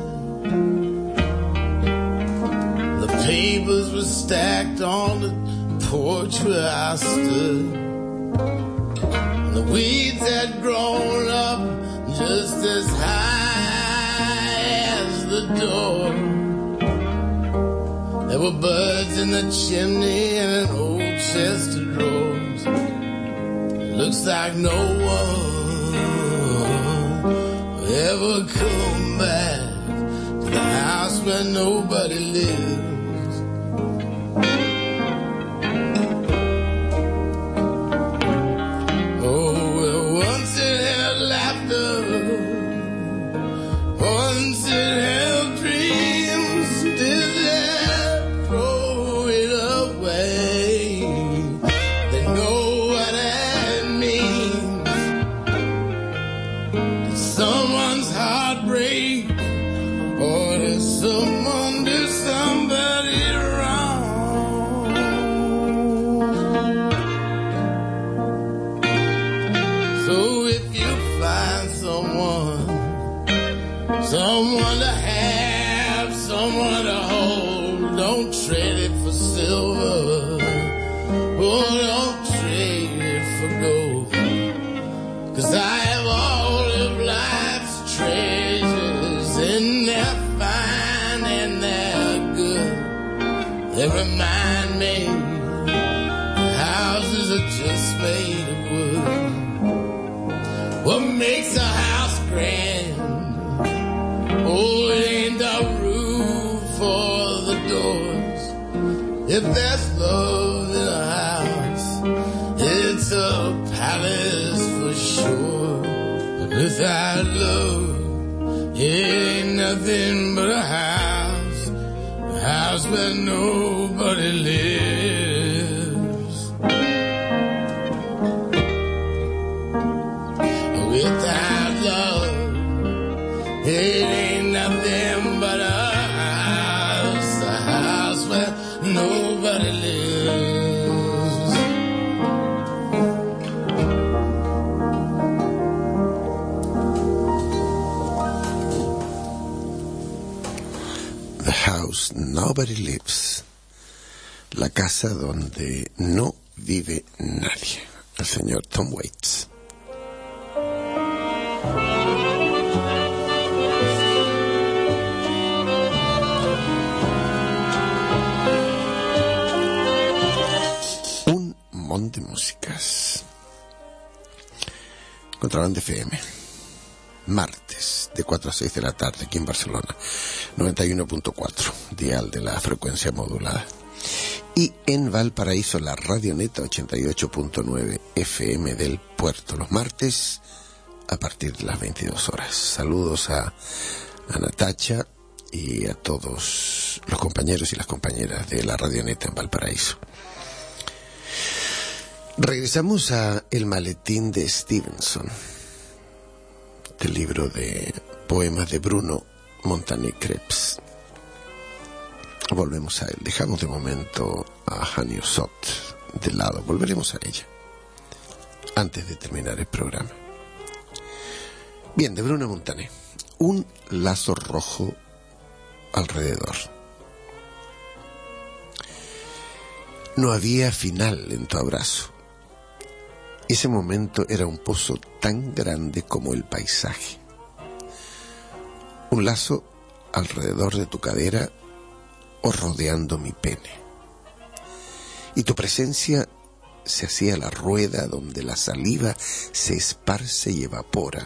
The papers were stacked on the porch where I stood. The weeds had grown up just as high as the door. There were birds in the chimney and an old chest of drawers. Looks like no one will ever come back to the house where nobody lives. Someone to have, someone to hold. Don't trade it for silver. Oh, don't trade it for gold. 'Cause I have all of life's treasures, and they're fine and they're good. They remind me houses are just made of wood. What makes a house grand? Oh, it ain't the roof or the doors. If there's love in a house, it's a palace for sure. But without love, it ain't nothing but a house, a house where nobody lives. Without love, it ain't nothing but a house, a house where nobody lives. The house nobody lives. La casa donde no vive nadie. El señor Tom Waits. De músicas. Contrabanda F M, martes de cuatro a seis de la tarde aquí en Barcelona, noventa y uno punto cuatro dial de la frecuencia modulada, y en Valparaíso la Radioneta ochenta y ocho punto nueve F M del Puerto, los martes a partir de las veintidós horas. Saludos a, a Natacha y a todos los compañeros y las compañeras de la Radioneta en Valparaíso. Regresamos a El maletín de Stevenson, del libro de poemas de Bruno Montané Krebs. Volvemos a él. Dejamos de momento a Hani Osot de lado. Volveremos a ella antes de terminar el programa. Bien, de Bruno Montané. Un lazo rojo alrededor. No había final en tu abrazo. Ese momento era un pozo tan grande como el paisaje. Un lazo alrededor de tu cadera o rodeando mi pene. Y tu presencia se hacía la rueda donde la saliva se esparce y evapora.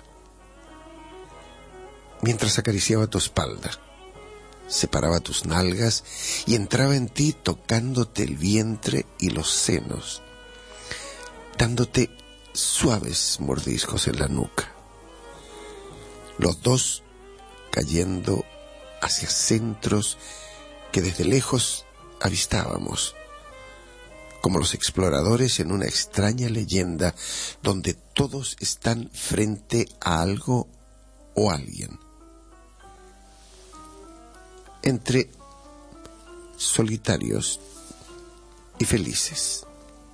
Mientras acariciaba tu espalda, separaba tus nalgas y entraba en ti tocándote el vientre y los senos, dándote suaves mordiscos en la nuca. Los dos cayendo hacia centros que desde lejos avistábamos, como los exploradores en una extraña leyenda donde todos están frente a algo o alguien. Entre solitarios y felices.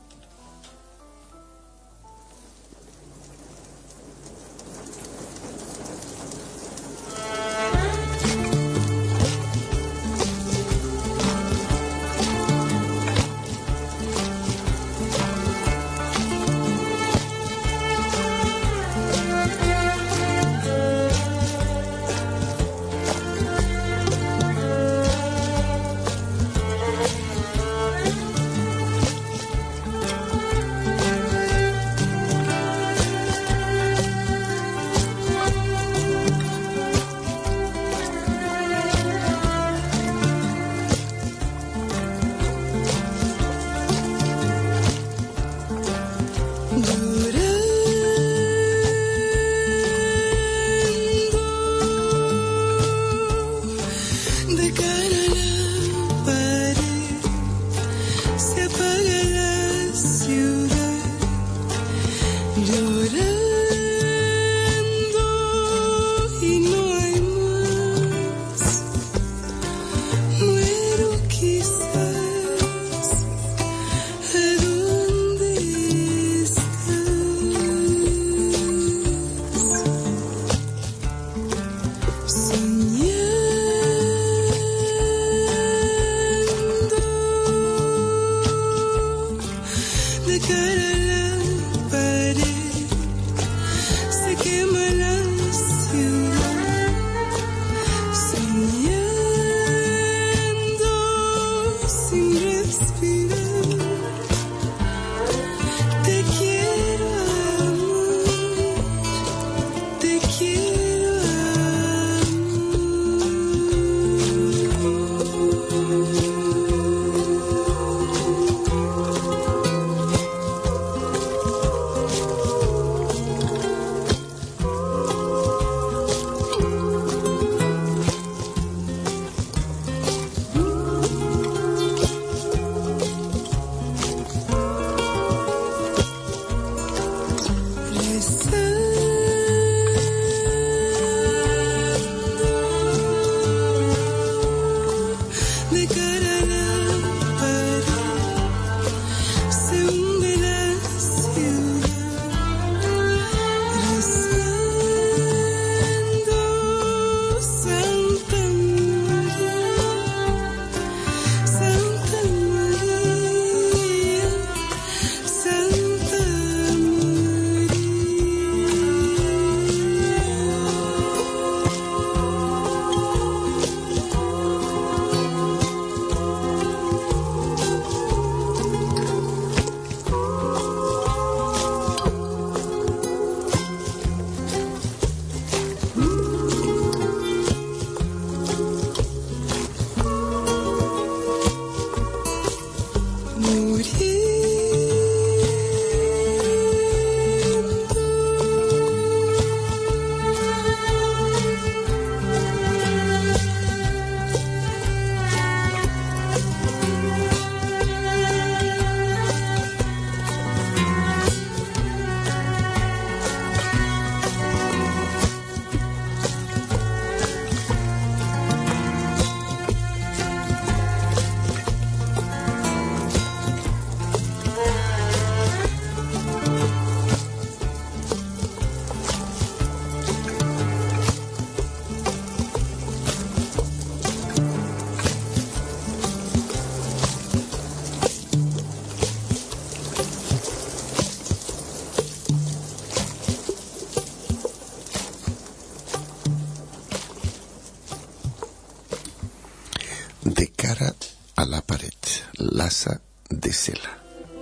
De cara a la pared, Laza de Sela.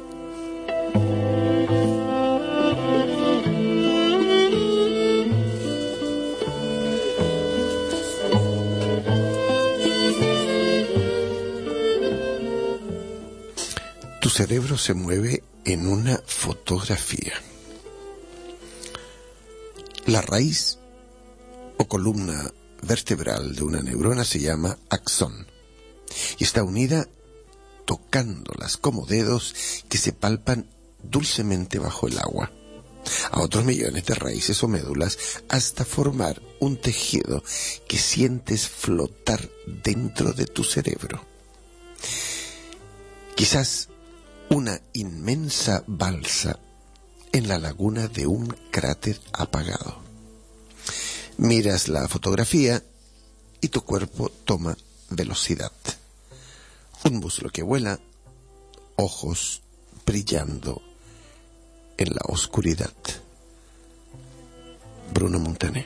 Tu cerebro se mueve en una fotografía. La raíz o columna vertebral de una neurona se llama axón y está unida tocándolas como dedos que se palpan dulcemente bajo el agua, a otros millones de raíces o médulas, hasta formar un tejido que sientes flotar dentro de tu cerebro. Quizás una inmensa balsa en la laguna de un cráter apagado. Miras la fotografía y tu cuerpo toma velocidad. Un muslo que vuela, ojos brillando en la oscuridad. Bruno Montané.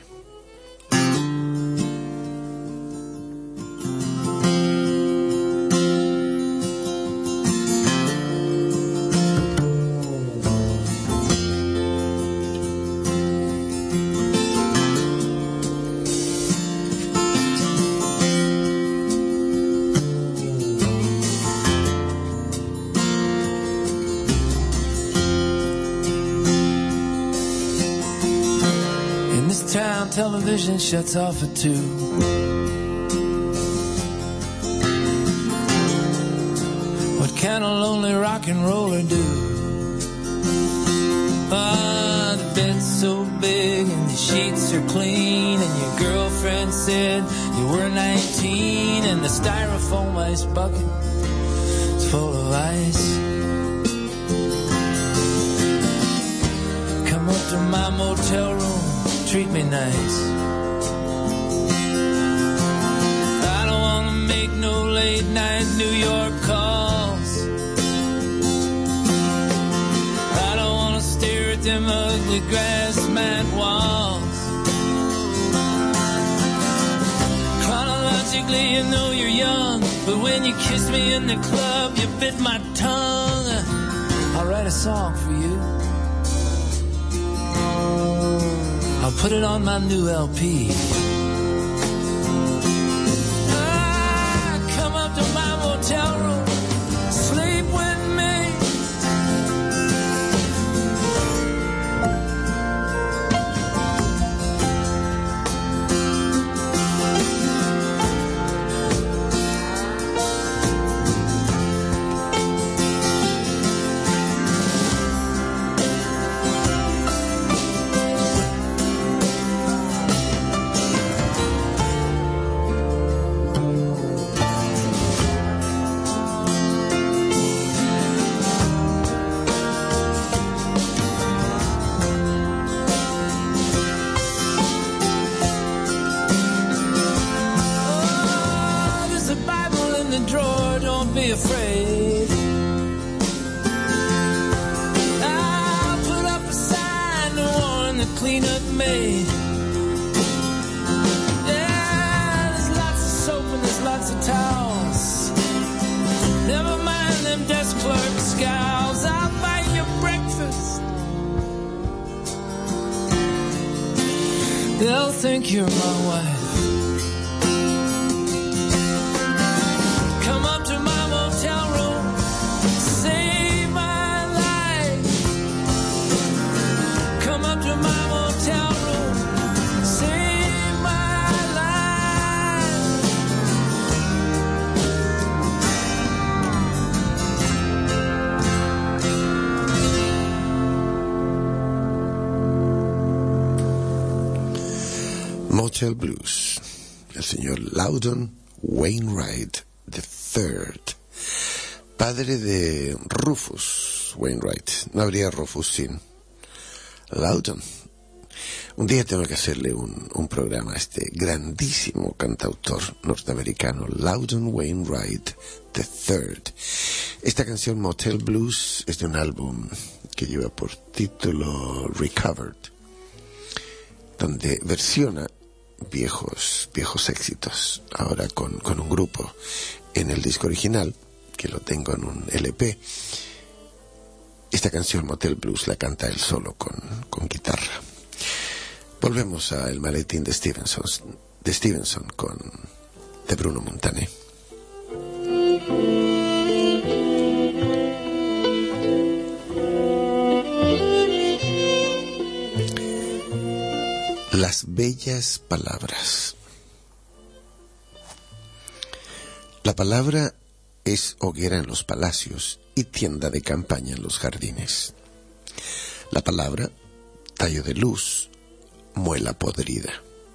Television shuts off at two. What can a lonely rock and roller do? Ah, the bed's so big and the sheets are clean, and your girlfriend said you were nineteen, and the styrofoam ice bucket is full of ice. Come up to my motel room, treat me nice. I don't wanna make no late night New York calls. I don't wanna stare at them ugly grass mat walls. Chronologically, you know you're young, but when you kissed me in the club, you bit my tongue. I'll write a song for you. I'll put it on my new L P. Ah, come up to my motel room, sleep with me. Afraid. I'll put up a sign to warn the cleanup maid. Yeah, there's lots of soap and there's lots of towels. Never mind them desk clerk scowls. I'll buy you breakfast. They'll think you're my wife. Come up to my motel room, save my life. Come up to my motel room, save my life. Motel Blues, el señor Loudon Wainwright the Third, padre de Rufus Wainwright. No habría Rufus sin Loudon. Un día tengo que hacerle un, un programa a este grandísimo cantautor norteamericano, Loudon Wainwright the Third. Esta canción Motel Blues es de un álbum que lleva por título Recovered, donde versiona viejos viejos éxitos, ahora con, con un grupo. En el disco original, que lo tengo en un L P, esta canción Motel Blues la canta él solo con, con guitarra. Volvemos a El maletín de Stevenson, de Stevenson con de Bruno Montané. Las bellas palabras. La palabra es hoguera en los palacios y tienda de campaña en los jardines. La palabra, tallo de luz, muela podrida.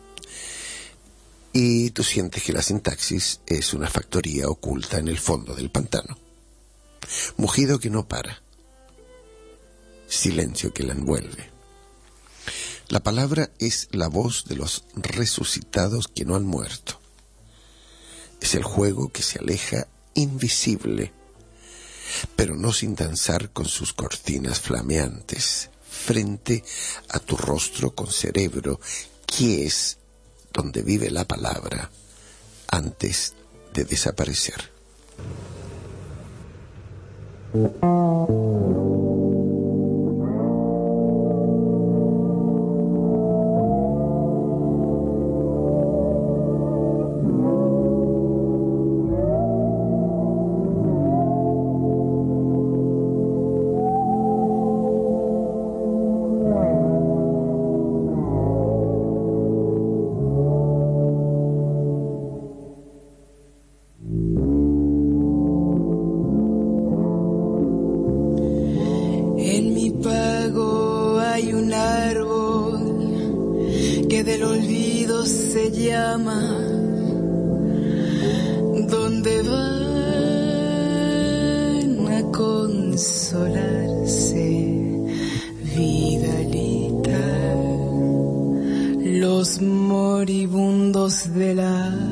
Y tú sientes que la sintaxis es una factoría oculta en el fondo del pantano. Mugido que no para. Silencio que la envuelve. La palabra es la voz de los resucitados que no han muerto. Es el juego que se aleja invisible, pero no sin danzar con sus cortinas flameantes, frente a tu rostro con cerebro, que es donde vive la palabra antes de desaparecer. Donde van a consolarse, Vidalita, los moribundos del alma.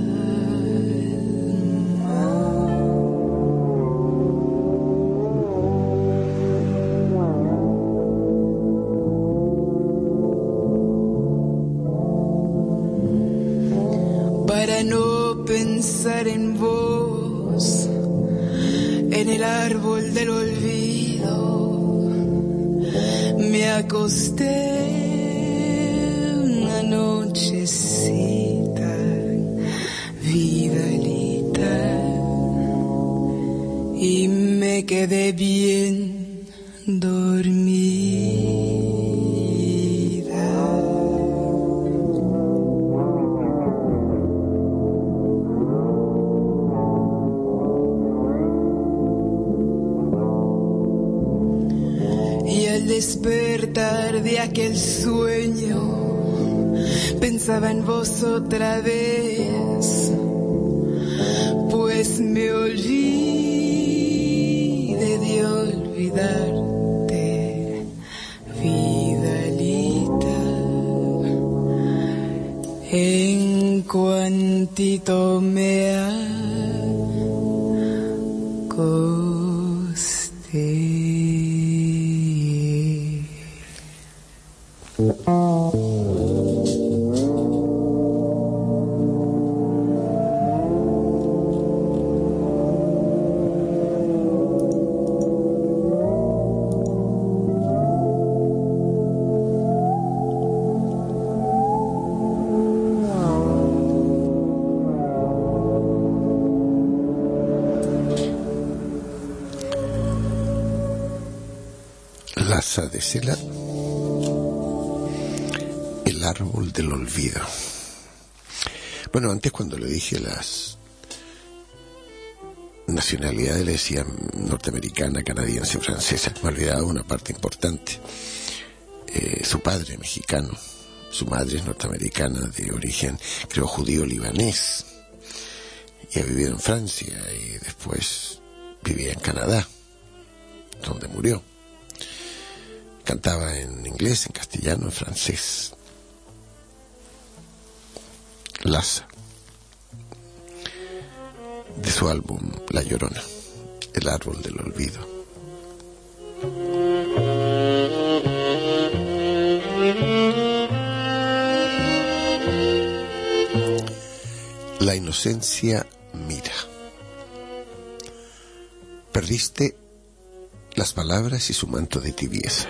Para no pensar en vos, en el árbol del olvido, me acosté una nochecita, Vidalita, y me quedé bien dormida. Despertar de aquel sueño, pensaba en vos otra vez, pues me olvidé de olvidarte, Vidalita, en cuantito me acosté. Laza de Sela, el árbol del olvido. Bueno, antes cuando le dije las nacionalidades, le decían norteamericana, canadiense, francesa, me olvidaba una parte importante. Eh, su padre mexicano, su madre es norteamericana de origen, creo, judío libanés, y ha vivido en Francia y después vivía en Canadá, donde murió. Cantaba en inglés, en castellano, en francés. Laza, de su álbum La Llorona, el árbol del olvido. La inocencia mira. Perdiste las palabras y su manto de tibieza.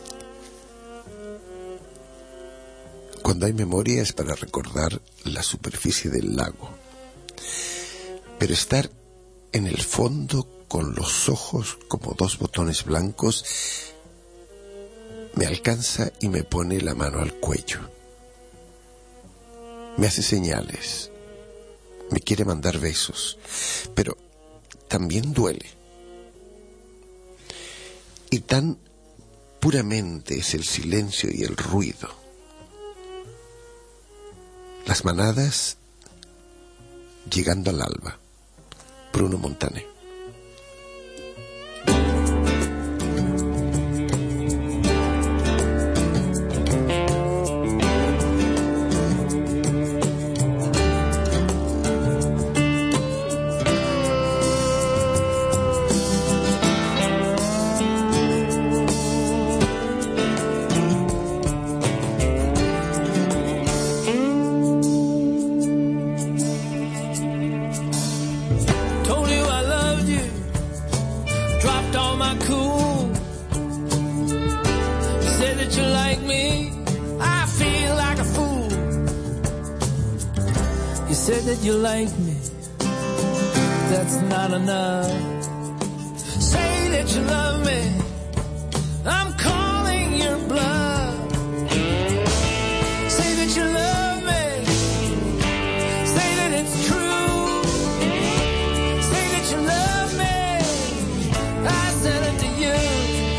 Cuando hay memoria es para recordar la superficie del lago, pero estar en el fondo con los ojos como dos botones blancos me alcanza y me pone la mano al cuello. Me hace señales, me quiere mandar besos, pero también duele. Y tan puramente es el silencio y el ruido. Las manadas llegando al alba. Bruno Montané. You like me, that's not enough. Say that you love me, I'm calling your bluff. Say that you love me, say that it's true. Say that you love me, I said it to you.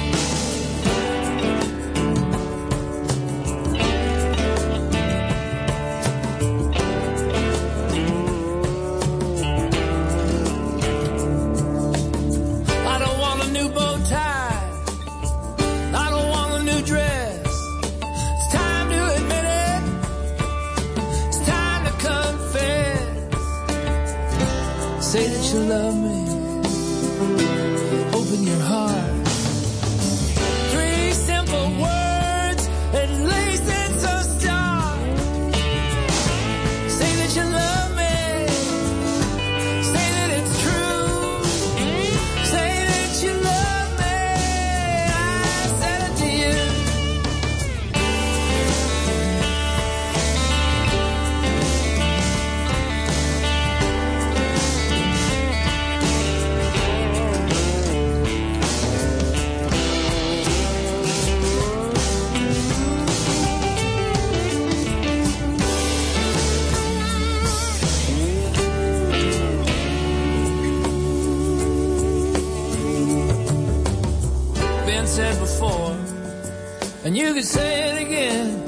Say that you love me, open your heart. Three simple words, at least it's a start. Say that you love me, say that it's true. Say that you love me, I said it to you. Said before, and you could say it again.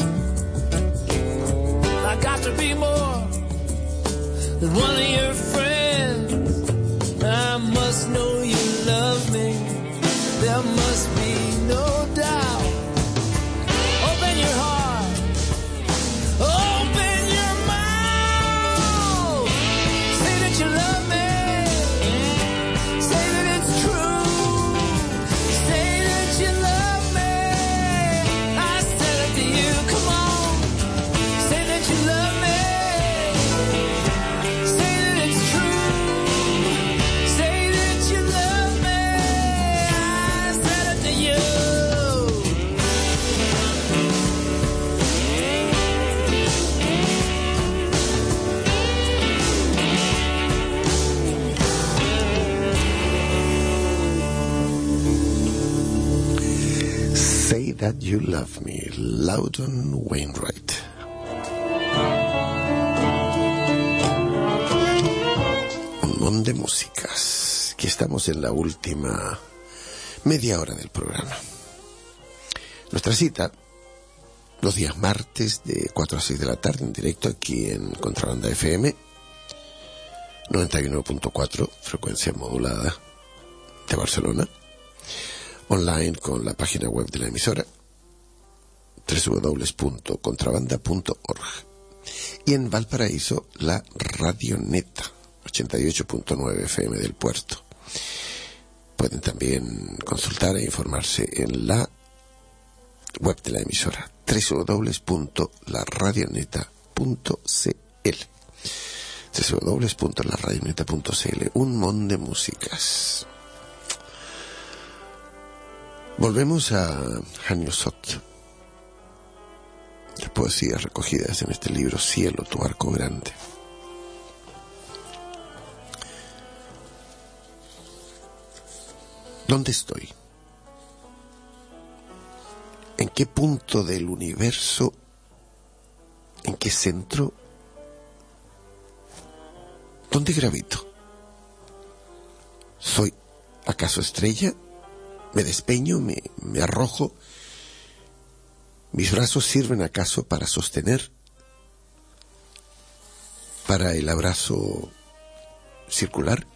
I got to be more than one of your friends. I must know you love me. There must be no doubt. Open your heart, open your mouth. Say that you love me. Say that it's true. You love me, I said it to you, come on. Say that you love me, say that it's true. Say that you love me, I said it to you. Say That You Love Me, Loudon Wainwright. Un montón de músicas. Aquí estamos en la última media hora del programa. Nuestra cita, los días martes de cuatro a seis de la tarde, en directo aquí en Contrabanda F M, noventa y uno punto cuatro, frecuencia modulada de Barcelona. Online con la página web de la emisora doble u doble u doble u punto contrabanda punto org y en Valparaíso la Radioneta ochenta y ocho punto nueve F M del Puerto. Pueden también consultar e informarse en la web de la emisora doble u doble u doble u punto la radioneta punto c l doble u doble u doble u punto la radioneta punto c l. Un montón de músicas. Volvemos a Hanyo Sot, las poesías recogidas en este libro Cielo, tu arco grande. ¿Dónde estoy? ¿En qué punto del universo? ¿En qué centro? ¿Dónde gravito? ¿Acaso estrella? ¿Me despeño? ¿Me, me arrojo? ¿Mis brazos sirven acaso para sostener? ¿Para el abrazo circular?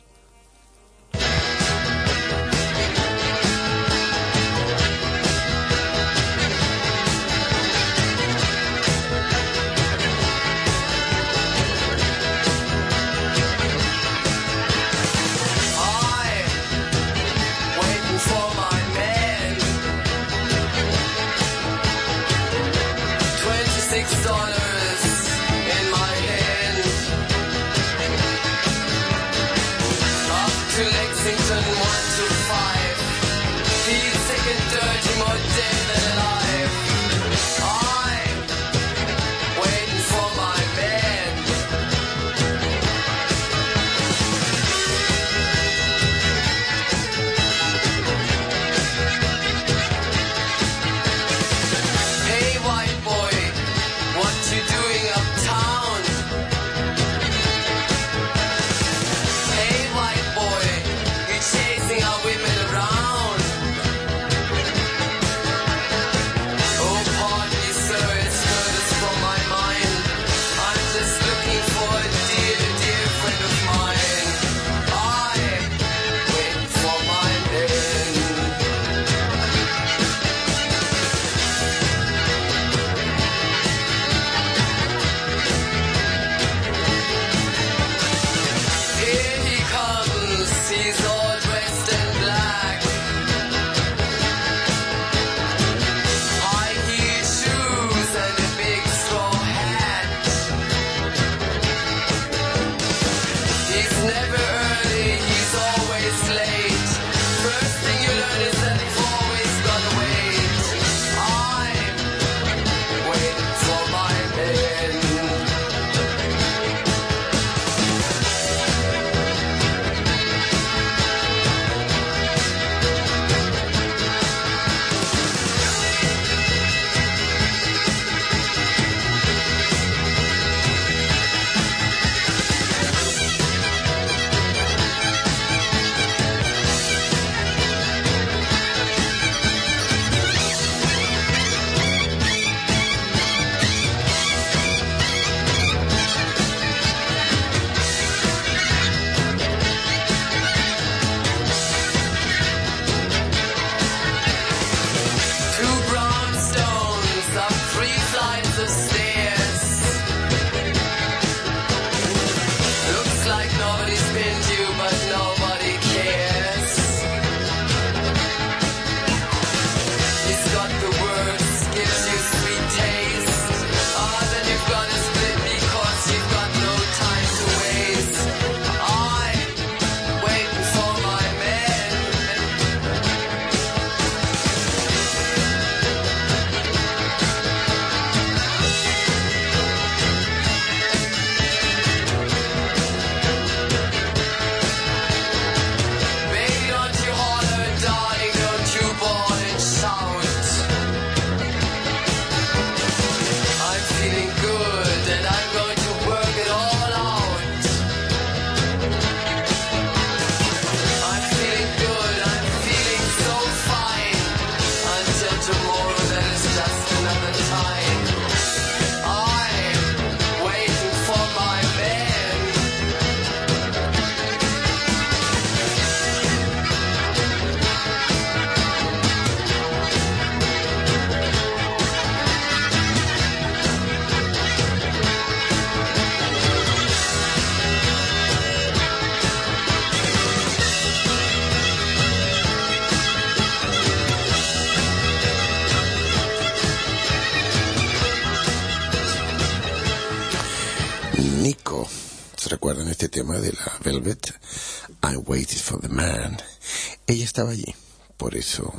Nico, ¿se recuerdan este tema de la Velvet? I waited for the man. Ella estaba allí, por eso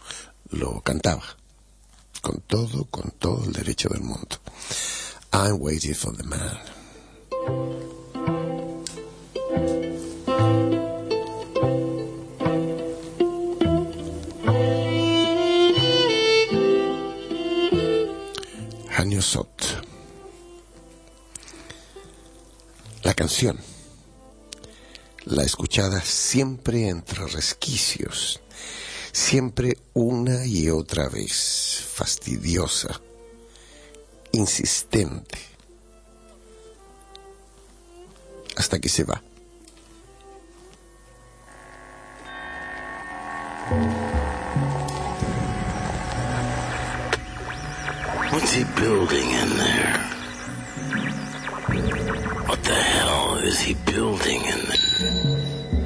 lo cantaba. Con todo, con todo el derecho del mundo. I waited for the man. Hanyo Sot. La canción la escuchada siempre entre resquicios, siempre una y otra vez, fastidiosa, insistente, hasta que se va. What's he building in there? What the hell is he building in there?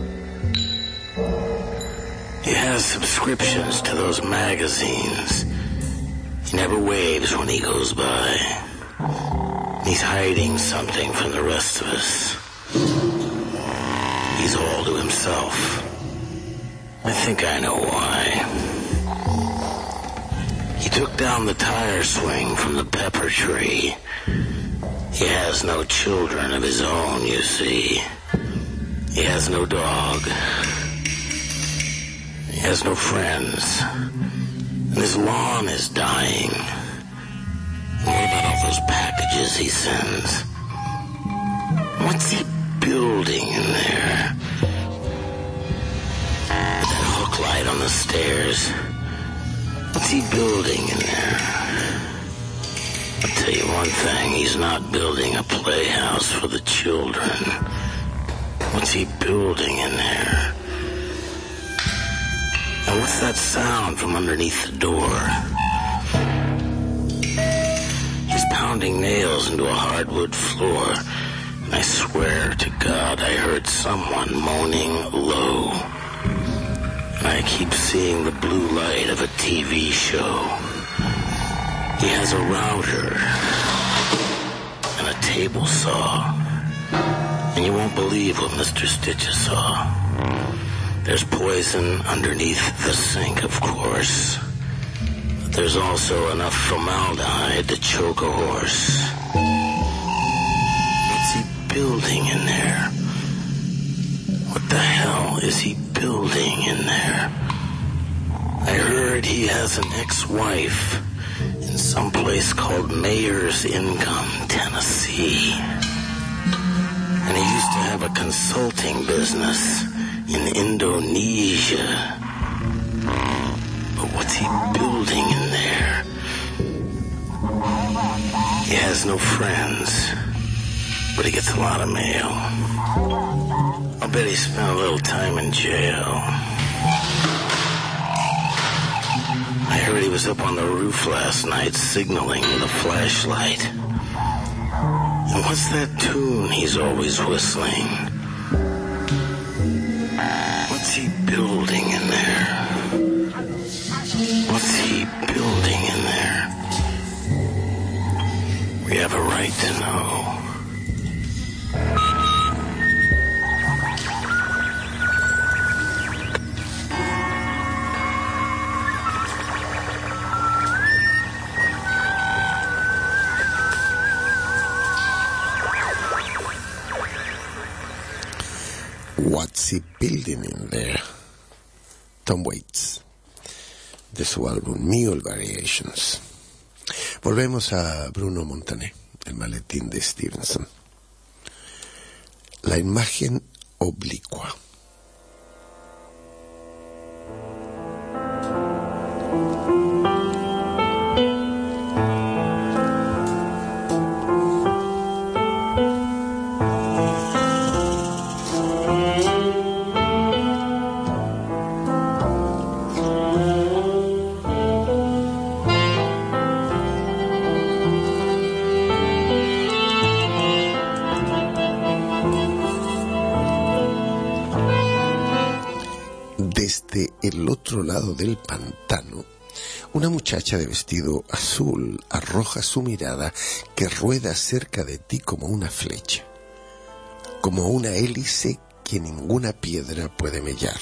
He has subscriptions to those magazines. He never waves when he goes by. He's hiding something from the rest of us. He's all to himself. I think I know why. He took down the tire swing from the pepper tree. He has no children of his own, you see. He has no dog. He has no friends. And his lawn is dying. What about all those packages he sends? What's he building in there? With that hook light on the stairs. What's he building in there? I'll tell you one thing, he's not building a playhouse for the children. What's he building in there? And what's that sound from underneath the door? He's pounding nails into a hardwood floor, and I swear to God I heard someone moaning low. And I keep seeing the blue light of a T V show. He has a router and a table saw. And you won't believe what Mister Stitches saw. There's poison underneath the sink, of course. But there's also enough formaldehyde to choke a horse. What's he building in there? What the hell is he building in there? I heard he has an ex-wife in some place called Mayor's Income, Tennessee. And he used to have a consulting business in Indonesia. But what's he building in there? He has no friends, but he gets a lot of mail. I'll bet he spent a little time in jail. I heard he was up on the roof last night signaling with a flashlight. And what's that tune he's always whistling? What's he building in there? What's he building in there? We have a right to know. What's he building in there? Tom Waits, de su álbum Mule Variations. Volvemos a Bruno Montané, el maletín de Stevenson. La imagen oblicua. El otro lado del pantano, una muchacha de vestido azul arroja su mirada que rueda cerca de ti como una flecha, como una hélice que ninguna piedra puede mellar.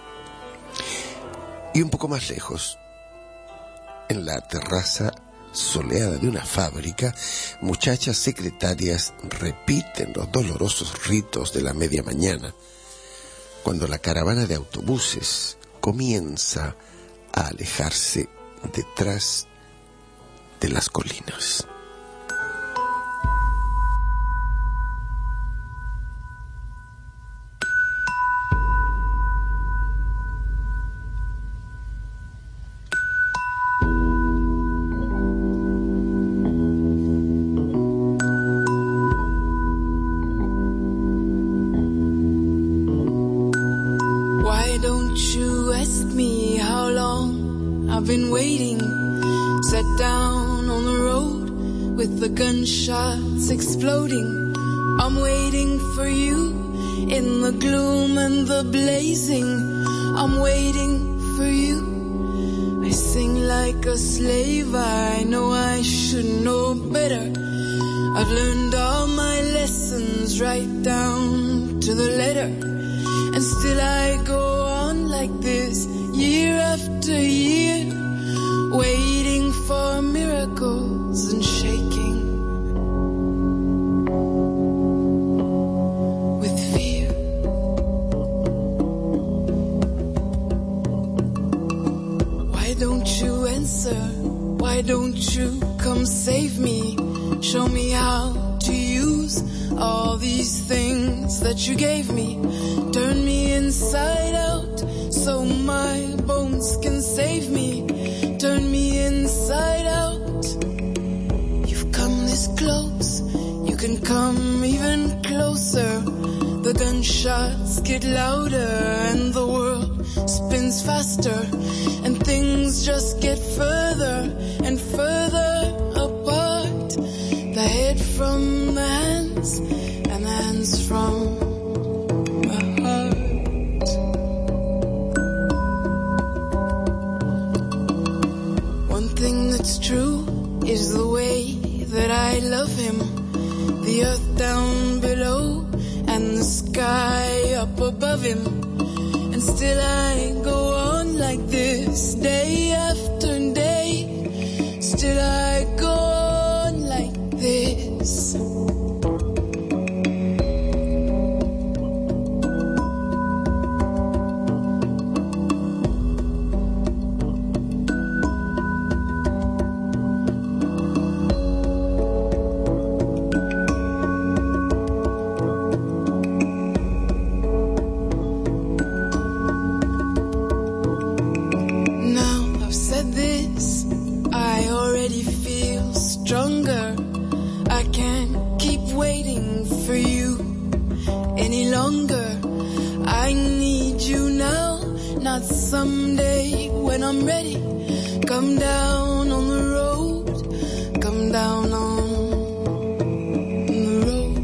Y un poco más lejos, en la terraza soleada de una fábrica, muchachas secretarias repiten los dolorosos ritos de la media mañana, cuando la caravana de autobuses comienza a alejarse detrás de las colinas. asked me how long I've been waiting, sat down on the road with the gunshots exploding. I'm waiting for you in the gloom and the blazing. I'm waiting for you. I sing like a slave, I know I should know better. I've learned all my lessons right down to the letter. And still I go on like this, year after year, waiting for miracles and shaking with fear. Why don't you answer? Why don't you come save me? Show me how to use all these things that you gave me. Turn me inside out so my bones can save me. Turn me inside out. You've come this close, you can come even closer. The gunshots get louder and the world spins faster, and things just get further and further apart. The head from the hands and the hands from the heart. One thing that's true is the way that I love him. The earth down below and the sky up above him. And still I go on like this, day after day. Still I go on like this. Someday when I'm ready, come down on the road, come down on the road.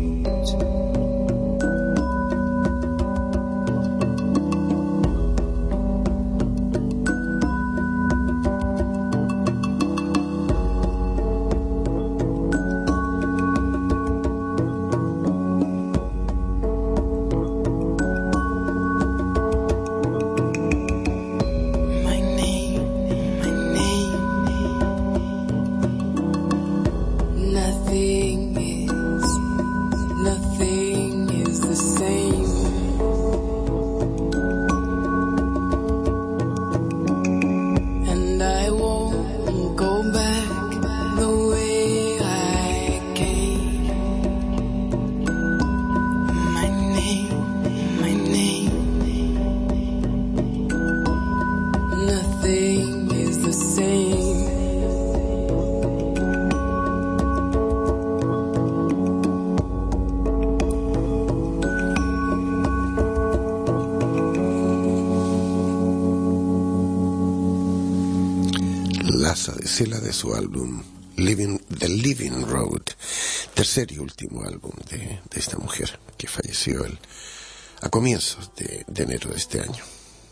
Cela de su álbum Living, The Living Road, tercer y último álbum de, de esta mujer que falleció el, a comienzos de, de enero de este año.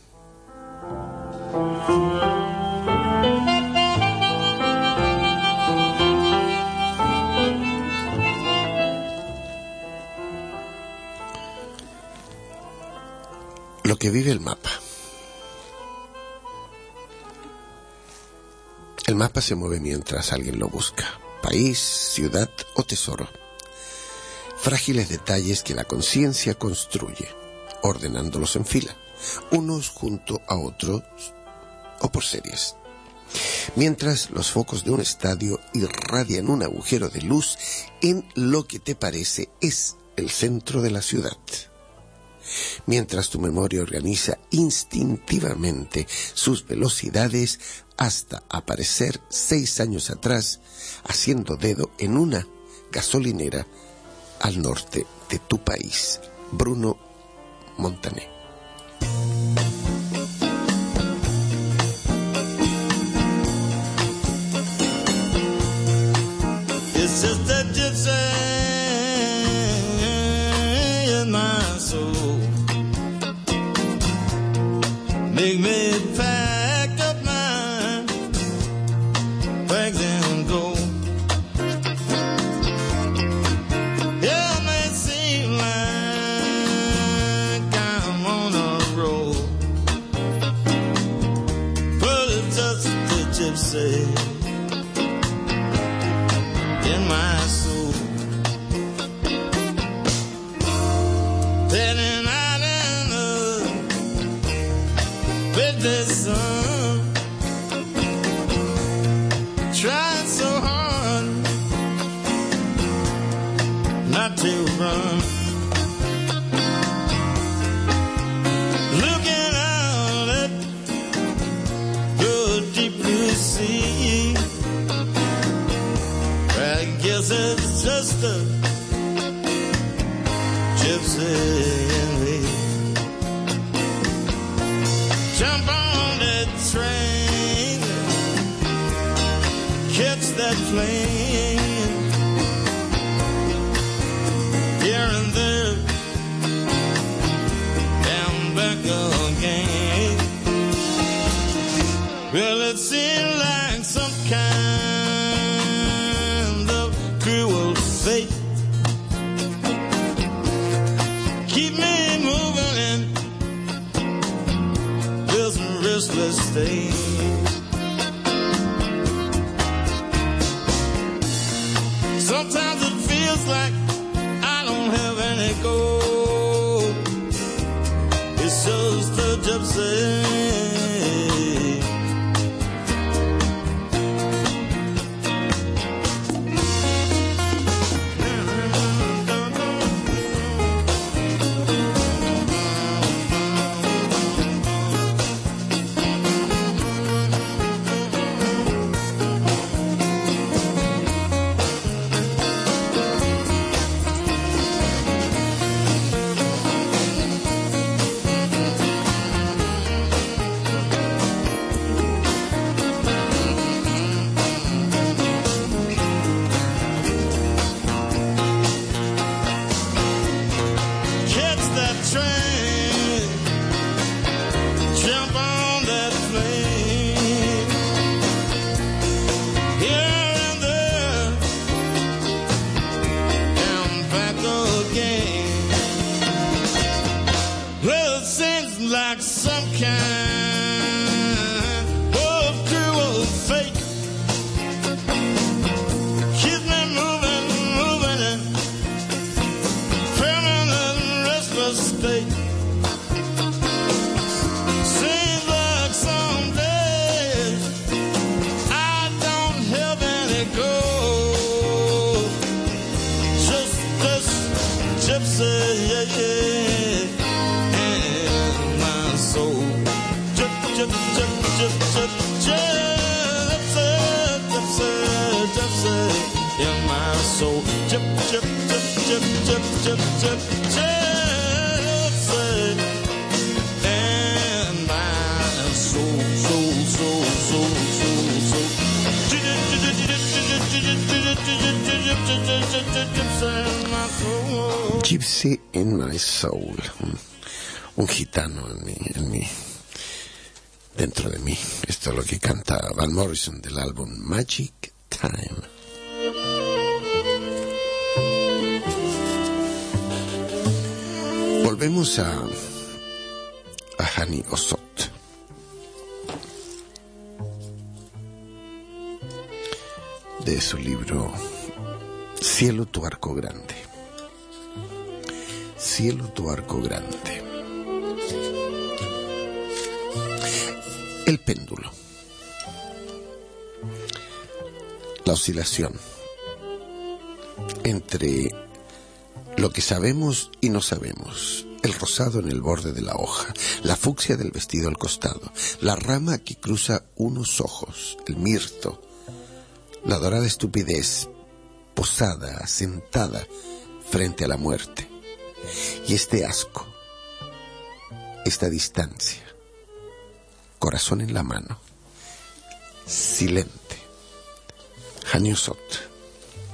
Lo que vive el mapa. El mapa se mueve mientras alguien lo busca. País, ciudad o tesoro. Frágiles detalles que la conciencia construye, ordenándolos en fila, unos junto a otros o por series. Mientras los focos de un estadio irradian un agujero de luz en lo que te parece es el centro de la ciudad. Mientras tu memoria organiza instintivamente sus velocidades hasta aparecer seis años atrás, haciendo dedo en una gasolinera al norte de tu país. Bruno Montané. It's just a gypsy in my soul. Make me pack up my bags and go. Yeah, it may seem like I'm on a roll, but it's just a gypsy in my soul. Heading out in the midday sun, trying so hard not to run. Looking out at the deep blue sea, I guess it's just a gypsy in me. Jump on that train, catch that plane, here and there, down back again. Well, it seemed like some kind of cruel fate. Keep me moving in this restless state. Sometimes it feels like I don't have any gold. It's just a gypsy. Gypsy in my soul, un, un gitano en mi, en mi, dentro de mí. Esto es lo que canta Van Morrison del álbum Magic Time. Volvemos a, a Hani Osot. De su libro Cielo tu arco grande. Cielo tu arco grande. El péndulo. La oscilación entre lo que sabemos y no sabemos. El rosado en el borde de la hoja, la fucsia del vestido al costado, la rama que cruza unos ojos, el mirto, la dorada estupidez posada, sentada frente a la muerte. Y este asco, esta distancia, corazón en la mano, silente. Hani Osot.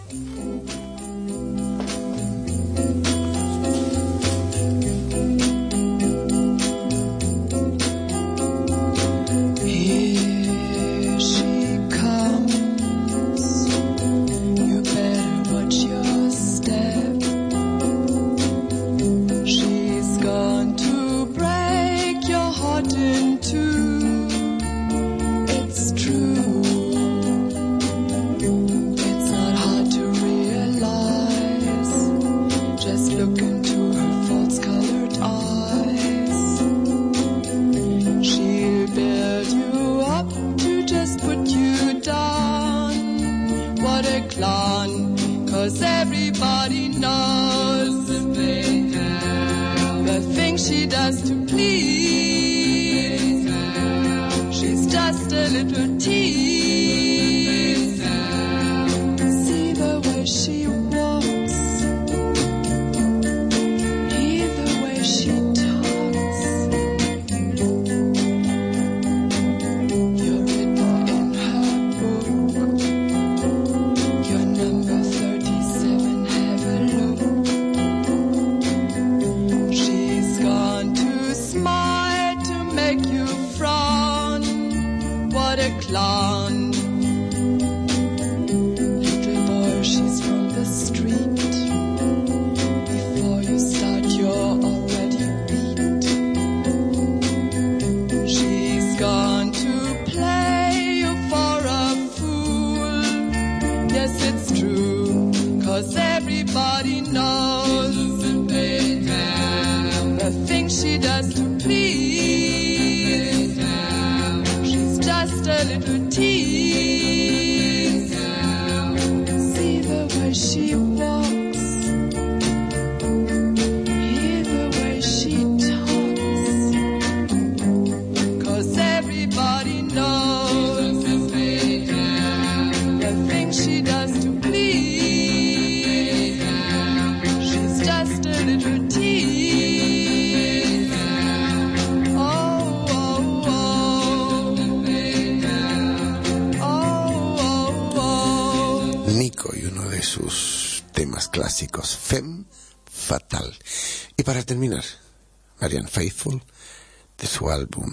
Femme Fatale. Y para terminar, Marianne Faithfull, de su álbum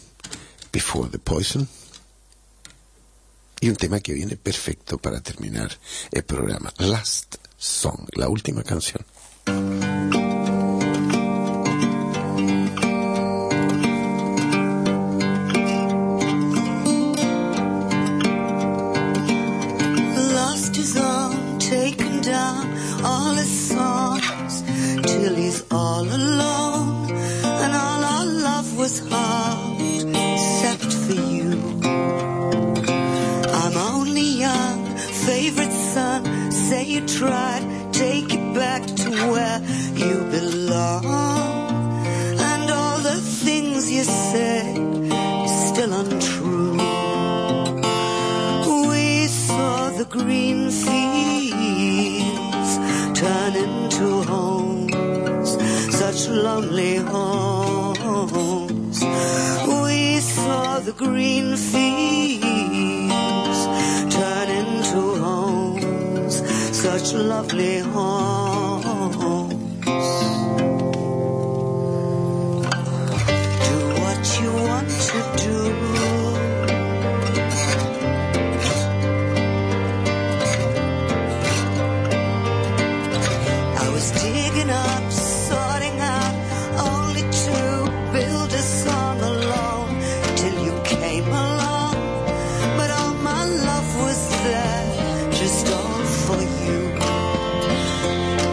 Before the Poison, y un tema que viene perfecto para terminar el programa, Last Song, la última canción. Lost his own, taken down all his songs till he's all alone, and all our love was hard except for you. I'm only young, favorite son, say you tried, take it back to where you belong, and all the things you said still untrue. We saw the green fields turn into homes, such lonely homes. We saw the green fields turn into homes, such lovely homes. Do what you want to do. Digging up, sorting out, only to build a song alone till you came along. But all my love was there, just all for you.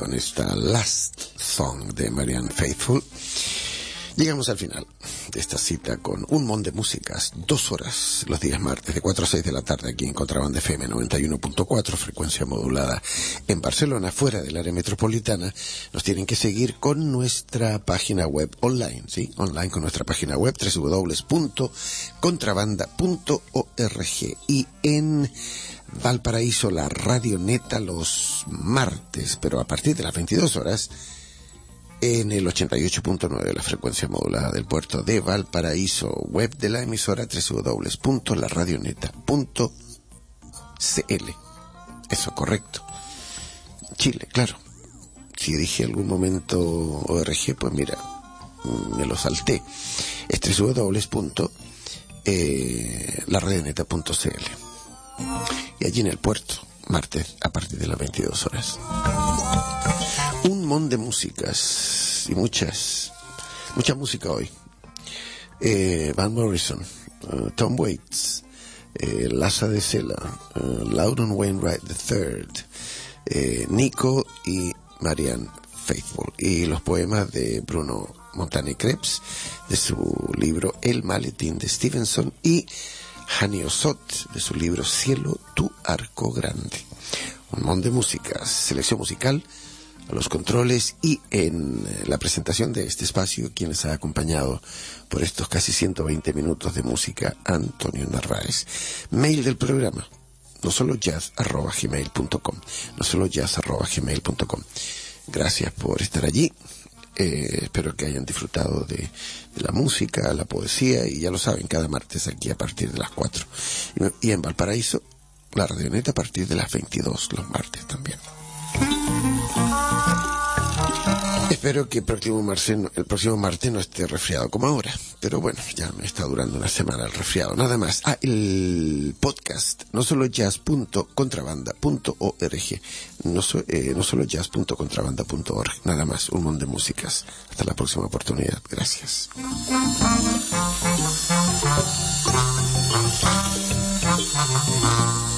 con esta Last Song de Marianne Faithfull. Llegamos al final de esta cita con un montón de músicas, dos horas los días martes de cuatro a seis de la tarde aquí en Contrabanda F M noventa y uno punto cuatro, frecuencia modulada en Barcelona, fuera del área metropolitana. Nos tienen que seguir con nuestra página web online, ¿sí? Online con nuestra página web doble u doble u doble u punto contrabanda punto org y en Valparaíso la Radio Neta los martes, pero a partir de las veintidós horas en el ochenta y ocho punto nueve, la frecuencia modulada del puerto de Valparaíso, web de la emisora doble u doble u doble u punto la radio neta punto c l. Eso, correcto. Chile, claro. Si dije algún momento O R G, pues mira, me lo salté. Es doble u doble u doble u punto la radio neta punto c l. Y allí en el puerto, martes, a partir de las veintidós horas. Un montón de músicas y muchas, mucha música hoy. Eh, Van Morrison, uh, Tom Waits, eh, Lassa de Sela, uh, Loudon Wainwright tercero, eh, Nico y Marianne Faithfull. Y los poemas de Bruno Montane Krebs, de su libro El maletín de Stevenson, y Hani Osot, de su libro Cielo, tu arco grande. Un montón de músicas, selección musical, a los controles y en la presentación de este espacio, quien les ha acompañado por estos casi ciento veinte minutos de música, Antonio Narváez. Mail del programa, no solo jazz arroba gmail punto com, no solo jazz arroba gmail punto com. Gracias por estar allí. Eh, espero que hayan disfrutado de, de la música, la poesía, y ya lo saben, cada martes aquí a partir de las cuatro. Y, y en Valparaíso, la Radio Neta a partir de las veintidós, los martes también. Espero que el próximo, martes, el próximo martes no esté resfriado como ahora, pero bueno, ya me está durando una semana el resfriado, nada más. Ah, el podcast, no solo jazz punto contrabanda punto org, no, so, eh, no solo jazz punto contrabanda punto org, nada más, un montón de músicas. Hasta la próxima oportunidad, gracias. Thank you.